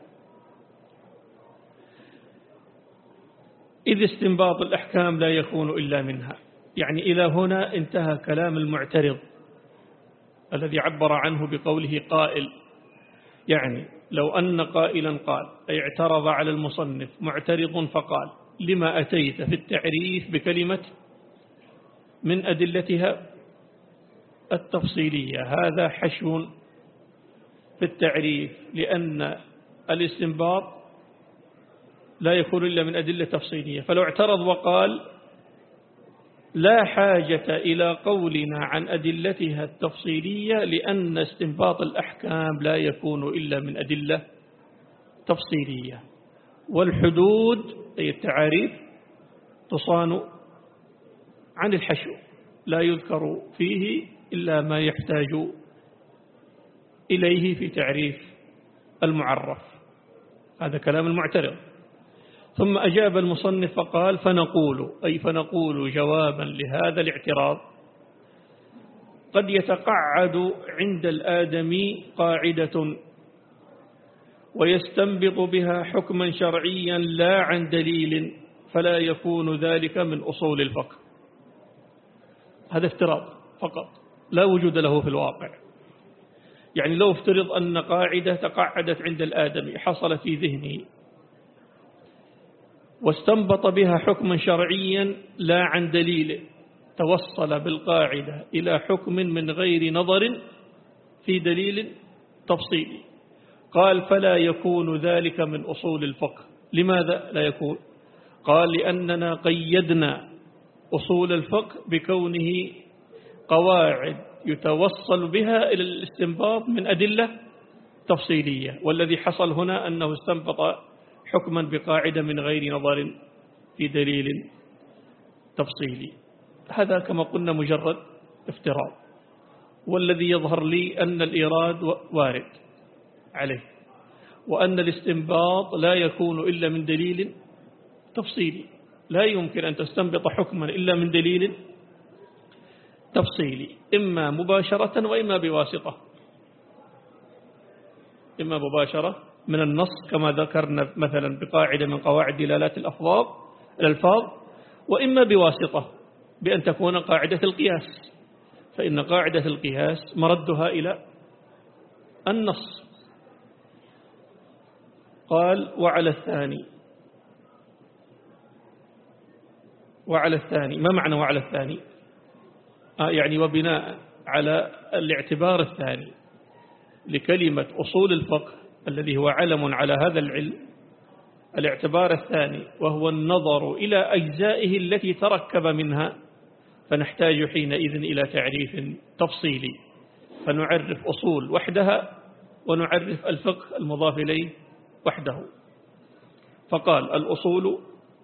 إذ استنباط الأحكام لا يكون إلا منها، يعني إلى هنا انتهى كلام المعترض الذي عبر عنه بقوله قائل. يعني لو أن قائلا قال أي اعترض على المصنف معترض فقال لما أتيت في التعريف بكلمة من أدلتها التفصيلية، هذا حشو في التعريف، لأن الاستنباط لا يكون إلا من أدلة تفصيلية. فلو اعترض وقال لا حاجة إلى قولنا عن أدلتها التفصيلية لأن استنباط الأحكام لا يكون إلا من أدلة تفصيلية، والحدود أي التعاريف تصان عن الحشو، لا يذكر فيه إلا ما يحتاج إليه في تعريف المعرف. هذا كلام المعترض. ثم أجاب المصنف فقال فنقول، أي فنقول جوابا لهذا الاعتراض قد يتقعد عند الآدمي قاعدة ويستنبط بها حكما شرعيا لا عن دليل، فلا يكون ذلك من أصول الفقه. هذا افتراض فقط لا وجود له في الواقع. يعني لو افترض أن قاعدة تقعدت عند الآدمي حصل في ذهنه واستنبط بها حكما شرعيا لا عن دليل، توصل بالقاعدة إلى حكم من غير نظر في دليل تفصيلي، قال فلا يكون ذلك من أصول الفقه. لماذا لا يكون؟ قال لأننا قيدنا أصول الفقه بكونه قواعد يتوصل بها إلى الاستنباط من أدلة تفصيلية، والذي حصل هنا أنه استنبط حكما بقاعدة من غير نظر في دليل تفصيلي. هذا كما قلنا مجرد افتراض، والذي يظهر لي أن الإيراد وارد عليه، وأن الاستنباط لا يكون إلا من دليل تفصيلي، لا يمكن أن تستنبط حكما إلا من دليل تفصيلي، إما مباشرة وإما بواسطة، إما مباشرة من النص كما ذكرنا مثلا بقاعدة من قواعد دلالات الألفاظ الألفاظ، وإما بواسطة بأن تكون قاعدة القياس، فإن قاعدة القياس مردها إلى النص. قال وعلى الثاني، وعلى الثاني ما معنى وعلى الثاني؟ آه يعني وبناء على الاعتبار الثاني لكلمة أصول الفقه الذي هو علم على هذا العلم، الاعتبار الثاني وهو النظر إلى أجزائه التي تركب منها، فنحتاج حينئذ إلى تعريف تفصيلي، فنعرف أصول وحدها ونعرف الفقه المضاف إليه وحده. فقال الأصول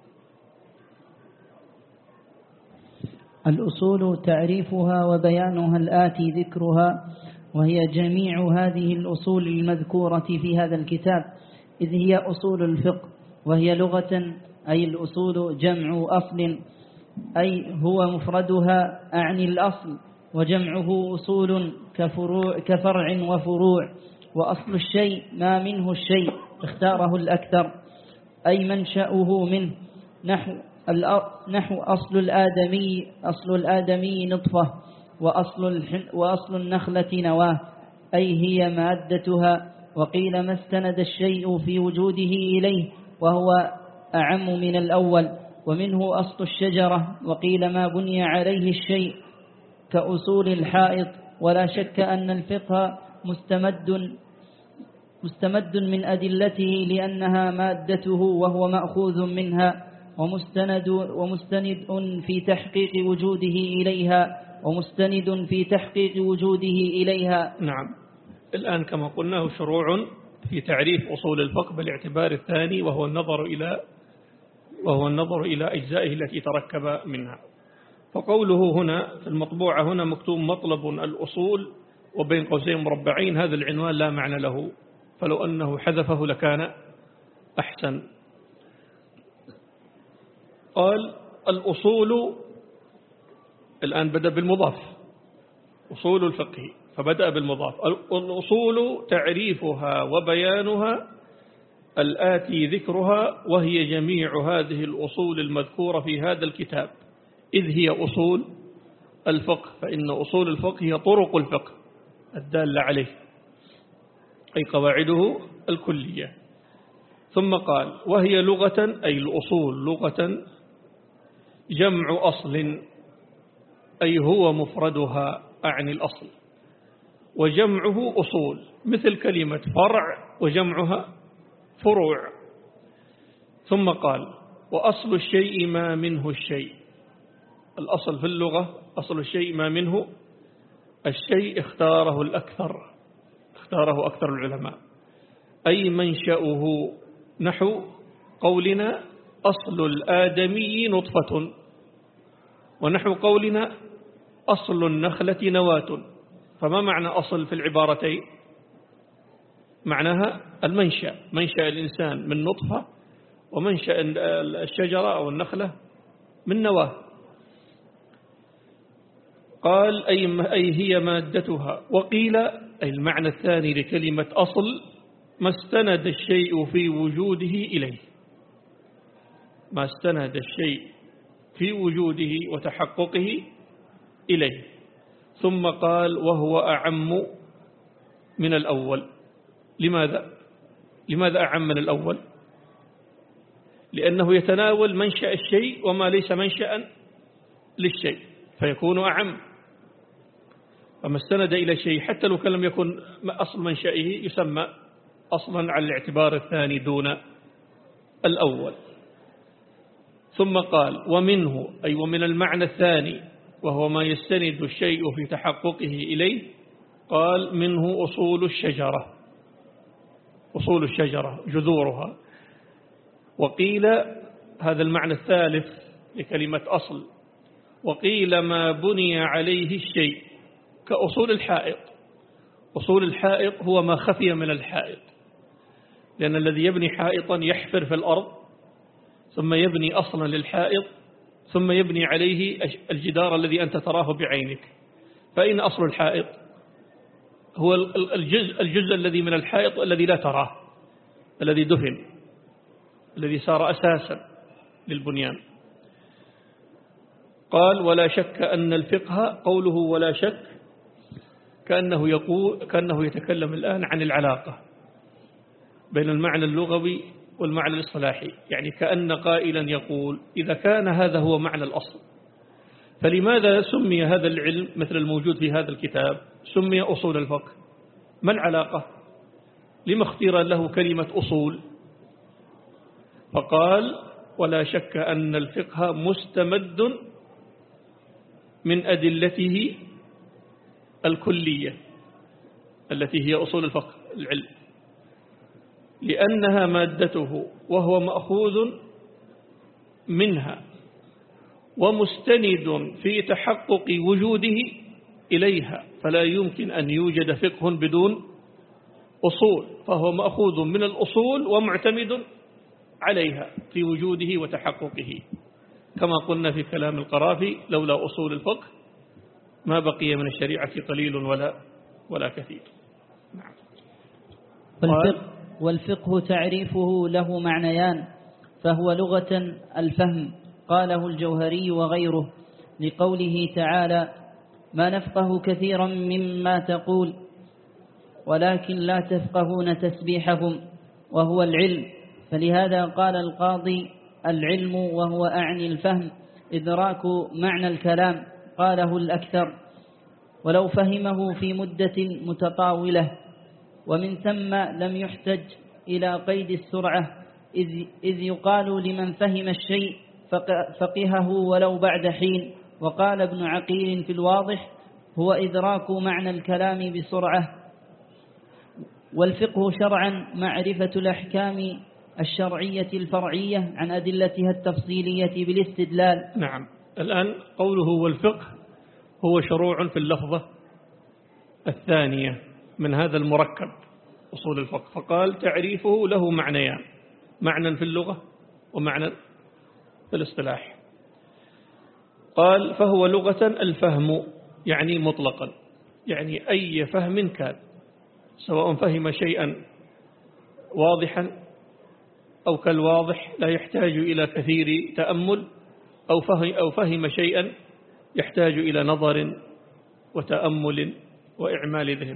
الأصول تعريفها وبيانها الآتي ذكرها، وهي جميع هذه الأصول المذكورة في هذا الكتاب، إذ هي أصول الفقه، وهي لغة أي الأصول جمع أصل، أي هو مفردها أعني الأصل، وجمعه أصول كفروع كفرع وفروع، وأصل الشيء ما منه الشيء اختاره الأكثر، أي منشأه منه، نحو نحو أصل الآدمي أصل الآدمي نطفة، وأصل وأصل النخلة نواه، أي هي مادتها. وقيل ما استند الشيء في وجوده إليه، وهو أعم من الأول، ومنه أصل الشجرة. وقيل ما بني عليه الشيء كأصول الحائط. ولا شك أن الفقه مستمد مستمد من أدلته، لأنها مادته وهو مأخوذ منها، ومستند ومستند في تحقيق وجوده إليها ومستند في تحقيق وجوده إليها. نعم. الآن كما قلناه شروع في تعريف أصول الفقه بالاعتبار الثاني، وهو النظر إلى وهو النظر إلى أجزائه التي تركب منها. فقوله هنا في المطبوعة هنا مكتوب مطلب الأصول وبين قوسين مربعين، هذا العنوان لا معنى له، فلو أنه حذفه لكان أحسن. قال الأصول، الآن بدأ بالمضاف، أصول الفقه فبدأ بالمضاف. الأصول تعريفها وبيانها الآتي ذكرها، وهي جميع هذه الأصول المذكورة في هذا الكتاب، إذ هي أصول الفقه، فإن أصول الفقه هي طرق الفقه الدالة عليه، أي قواعده الكلية. ثم قال وهي لغة، أي الأصول لغة جمع أصل، أي هو مفردها أعني الأصل، وجمعه أصول، مثل كلمة فرع وجمعها فروع. ثم قال وأصل الشيء ما منه الشيء، الأصل في اللغة أصل الشيء ما منه الشيء، اختاره الأكثر اختاره أكثر العلماء، أي منشأه، نحو قولنا أصل الآدمي نطفة، ونحو قولنا أصل النخلة نواة. فما معنى أصل في العبارتين؟ معناها المنشأ، منشأ الإنسان من نطفة، ومنشأ الشجرة أو النخلة من نواة. قال أي هي مادتها. وقيل أي المعنى الثاني لكلمة أصل ما استند الشيء في وجوده إليه، ما استند الشيء في وجوده وتحققه إليه. ثم قال وهو أعم من الأول. لماذا؟ لماذا أعم من الأول؟ لأنه يتناول منشأ الشيء وما ليس منشأ للشيء، فيكون أعم. فما استند إلى شيء حتى لو كان لم يكن أصل منشئه يسمى أصلا على الاعتبار الثاني دون الأول. ثم قال ومنه، أي ومن المعنى الثاني وهو ما يستند الشيء في تحققه إليه، قال منه أصول الشجرة، أصول الشجرة جذورها. وقيل هذا المعنى الثالث لكلمة أصل، وقيل ما بني عليه الشيء كأصول الحائط. أصول الحائط هو ما خفي من الحائط، لأن الذي يبني حائطا يحفر في الأرض ثم يبني أصلا للحائط ثم يبني عليه الجدار الذي أنت تراه بعينك. فإن أصل الحائط هو الجزء, الجزء الذي من الحائط الذي لا تراه، الذي دفن، الذي صار أساسا للبنيان. قال ولا شك أن الفقه، قوله ولا شك كأنه, يقول كأنه يتكلم الآن عن العلاقة بين المعنى اللغوي والمعنى الاصطلاحي، يعني كأن قائلا يقول إذا كان هذا هو معنى الأصل فلماذا سمي هذا العلم مثل الموجود في هذا الكتاب سمي أصول الفقه؟ ما العلاقة؟ لما اختير له كلمة أصول؟ فقال ولا شك أن الفقه مستمد من أدلته الكلية التي هي أصول الفقه العلم، لأنها مادته وهو مأخوذ منها ومستند في تحقق وجوده إليها، فلا يمكن أن يوجد فقه بدون أصول، فهو مأخوذ من الأصول ومعتمد عليها في وجوده وتحققه، كما قلنا في كلام القرافي لولا أصول الفقه ما بقي من الشريعة قليل ولا ولا كثير. نعم. والفقه, والفقه تعريفه له معنيان، فهو لغة الفهم، قاله الجوهري وغيره لقوله تعالى ما نفقه كثيرا مما تقول ولكن لا تفقهون تسبيحهم، وهو العلم. فلهذا قال القاضي العلم وهو أعني الفهم إدراك معنى الكلام، قاله الأكثر ولو فهمه في مدة متطاولة، ومن ثم لم يحتج إلى قيد السرعة، إذ يقال لمن فهم الشيء فقهه ولو بعد حين. وقال ابن عقيل في الواضح هو إدراك معنى الكلام بسرعة. والفقه شرعا معرفة الأحكام الشرعية الفرعية عن أدلتها التفصيلية بالاستدلال. نعم. الآن قوله والفقه هو شروع في اللفظة الثانية من هذا المركب أصول الفقه، فقال تعريفه له معنيان، معنى في اللغة ومعنى في الاصطلاح. قال فهو لغة الفهم، يعني مطلقا، يعني أي فهم كان، سواء فهم شيئا واضحا أو كالواضح لا يحتاج إلى كثير تأمل، أو فهم, أو فهم شيئا يحتاج إلى نظر وتأمل وإعمال ذهن.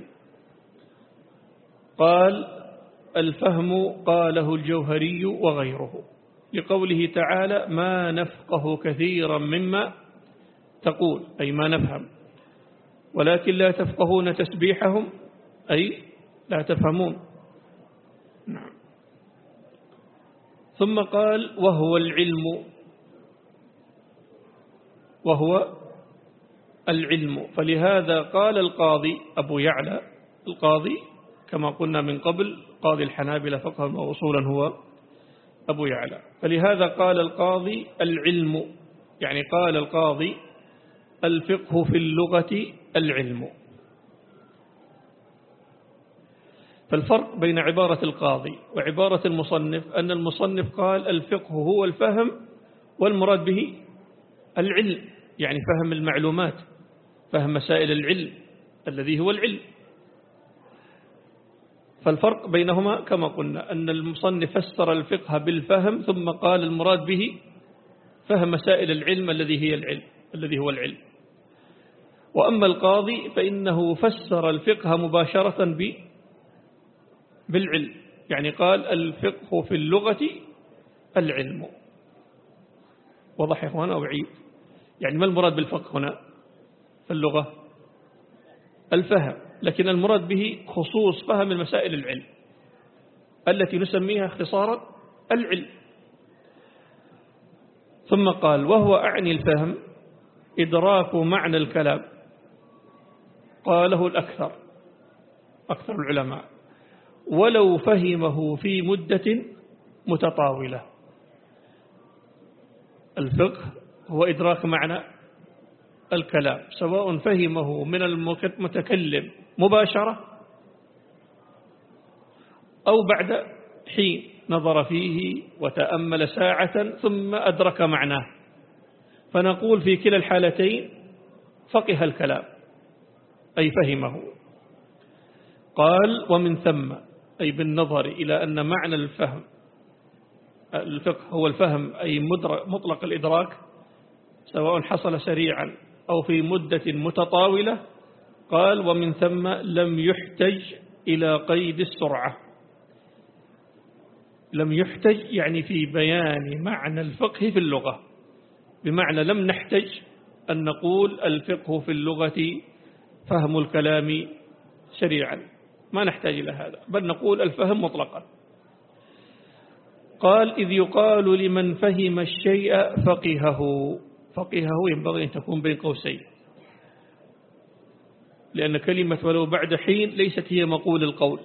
قال الفهم قاله الجوهري وغيره لقوله تعالى ما نفقه كثيرا مما تقول، أي ما نفهم، ولكن لا تفقهون تسبيحهم، أي لا تفهمون. نعم. ثم قال وهو العلم، وهو العلم. فلهذا قال القاضي أبو يعلى، القاضي كما قلنا من قبل قاضي الحنابلة فقها وأصولا هو أبو يعلى، فلهذا قال القاضي العلم، يعني قال القاضي الفقه في اللغة العلم. فالفرق بين عبارة القاضي وعبارة المصنف أن المصنف قال الفقه هو الفهم، والمراد به العلم، يعني فهم المعلومات، فهم مسائل العلم الذي هو العلم. فالفرق بينهما كما قلنا أن المصنف فسر الفقه بالفهم ثم قال المراد به فهم مسائل العلم الذي هي العلم الذي هو العلم. وأما القاضي فإنه فسر الفقه مباشرة ب بالعلم، يعني قال الفقه في اللغة العلم. وضح يا إخوانا وعيد، يعني ما المراد بالفقه هنا في اللغة؟ الفهم، لكن المراد به خصوص فهم المسائل العلم التي نسميها اختصارا العلم. ثم قال وهو أعني الفهم إدراك معنى الكلام، قاله الأكثر، أكثر العلماء، ولو فهمه في مدة متطاولة. الفقه هو إدراك معنى الكلام سواء فهمه من المتكلم مباشرة أو بعد حين نظر فيه وتأمل ساعة ثم أدرك معناه، فنقول في كلا الحالتين فقه الكلام أي فهمه. قال ومن ثم أي بالنظر إلى أن معنى الفهم الفقه هو الفهم أي مطلق الإدراك سواء حصل سريعا أو في مدة متطاولة. قال ومن ثم لم يحتج إلى قيد السرعة. لم يحتج يعني في بيان معنى الفقه في اللغة، بمعنى لم نحتج أن نقول الفقه في اللغة فهم الكلام سريعا، ما نحتاج إلى هذا، بل نقول الفهم مطلقا. قال إذ يقال لمن فهم الشيء فقهه. فقهه ينبغي أن تكون بين قوسين، لأن كلمة ولو بعد حين ليست هي مقول القول.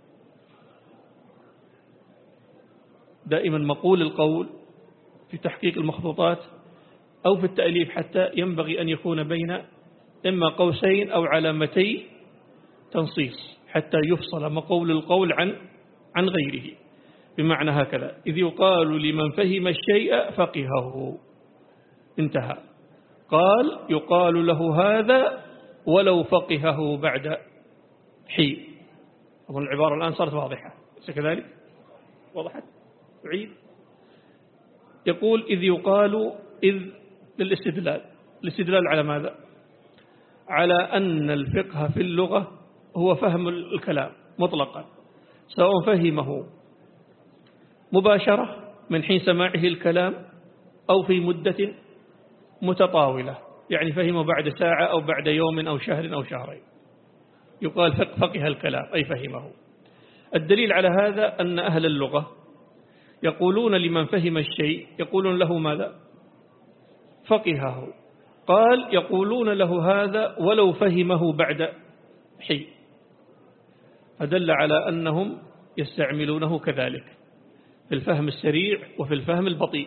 دائما مقول القول في تحقيق المخطوطات أو في التأليف حتى ينبغي أن يكون بين إما قوسين أو علامتي تنصيص حتى يفصل مقول القول عن عن غيره، بمعنى هكذا إذ يقال لمن فهم الشيء فقهه، انتهى. قال يقال له هذا ولو فقهه بعد حين. أظن العبارة الآن صارت واضحة، أليس كذلك؟ وضحت؟ أعيد. يقول إذ يقال إذ للاستدلال. الاستدلال على ماذا؟ على أن الفقه في اللغة هو فهم الكلام مطلقا، سواء فهمه مباشرة من حين سماعه الكلام أو في مدة متطاولة، يعني فهمه بعد ساعة أو بعد يوم أو شهر أو شهرين، يقال فقه الكلام أي فهمه. الدليل على هذا أن أهل اللغة يقولون لمن فهم الشيء يقولون له ماذا؟ فقهه. قال يقولون له هذا ولو فهمه بعد حين، فدل على أنهم يستعملونه كذلك في الفهم السريع وفي الفهم البطيء.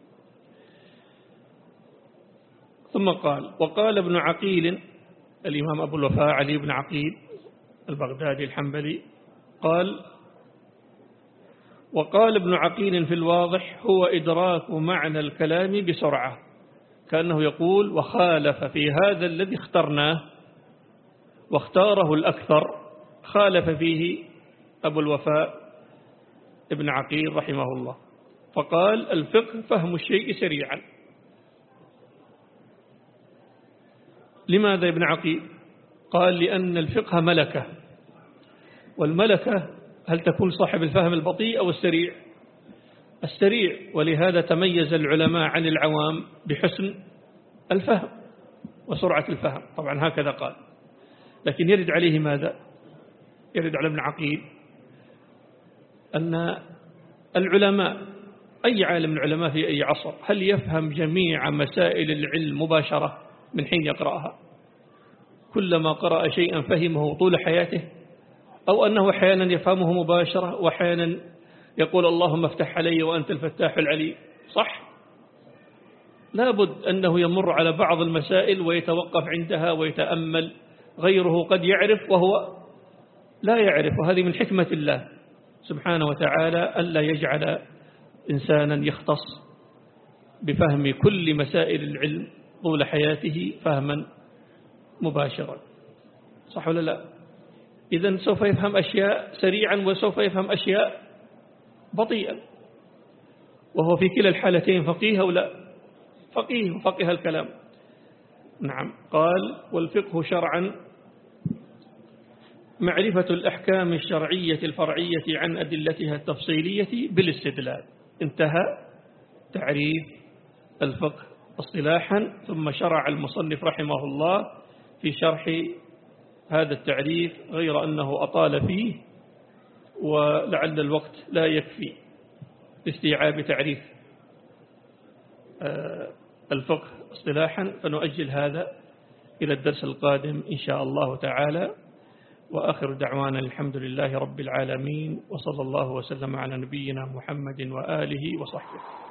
ثم قال وقال ابن عقيل، الإمام أبو الوفاء علي بن عقيل البغدادي الحنبلي قال وقال ابن عقيل في الواضح هو إدراك معنى الكلام بسرعة، كأنه يقول وخالف في هذا الذي اخترناه واختاره الأكثر، خالف فيه أبو الوفاء ابن عقيل رحمه الله، فقال الفقه فهم الشيء سريعا. لماذا ابن عقيل؟ قال لأن الفقه ملكة، والملكة هل تكون صاحب الفهم البطيء أو السريع؟ السريع، ولهذا تميز العلماء عن العوام بحسن الفهم وسرعة الفهم، طبعا هكذا قال. لكن يرد عليه ماذا؟ يرد على ابن عقيل أن العلماء، أي عالم من العلماء في أي عصر، هل يفهم جميع مسائل العلم مباشرة من حين يقرأها؟ كلما قرأ شيئا فهمه طول حياته، أو أنه أحيانا يفهمه مباشرة وأحيانا يقول اللهم افتح علي وأنت الفتاح العليم، صح؟ لابد أنه يمر على بعض المسائل ويتوقف عندها ويتأمل، غيره قد يعرف وهو لا يعرف، وهذه من حكمة الله سبحانه وتعالى ألا يجعل إنسانا يختص بفهم كل مسائل العلم طول حياته فهما مباشرا، صح ولا لا؟ إذن سوف يفهم أشياء سريعا وسوف يفهم أشياء بطيئا، وهو في كلا الحالتين فقيه أو لا؟ فقيه وفقه الكلام. نعم. قال والفقه شرعا معرفة الأحكام الشرعية الفرعية عن أدلتها التفصيلية بالاستدلال. انتهى تعريف الفقه اصطلاحا، ثم شرع المصنف رحمه الله في شرح هذا التعريف، غير أنه أطال فيه ولعل الوقت لا يكفي لاستيعاب تعريف الفقه اصطلاحا، فنؤجل هذا إلى الدرس القادم إن شاء الله تعالى. وآخر دعوانا الحمد لله رب العالمين، وصلى الله وسلم على نبينا محمد وآله وصحبه.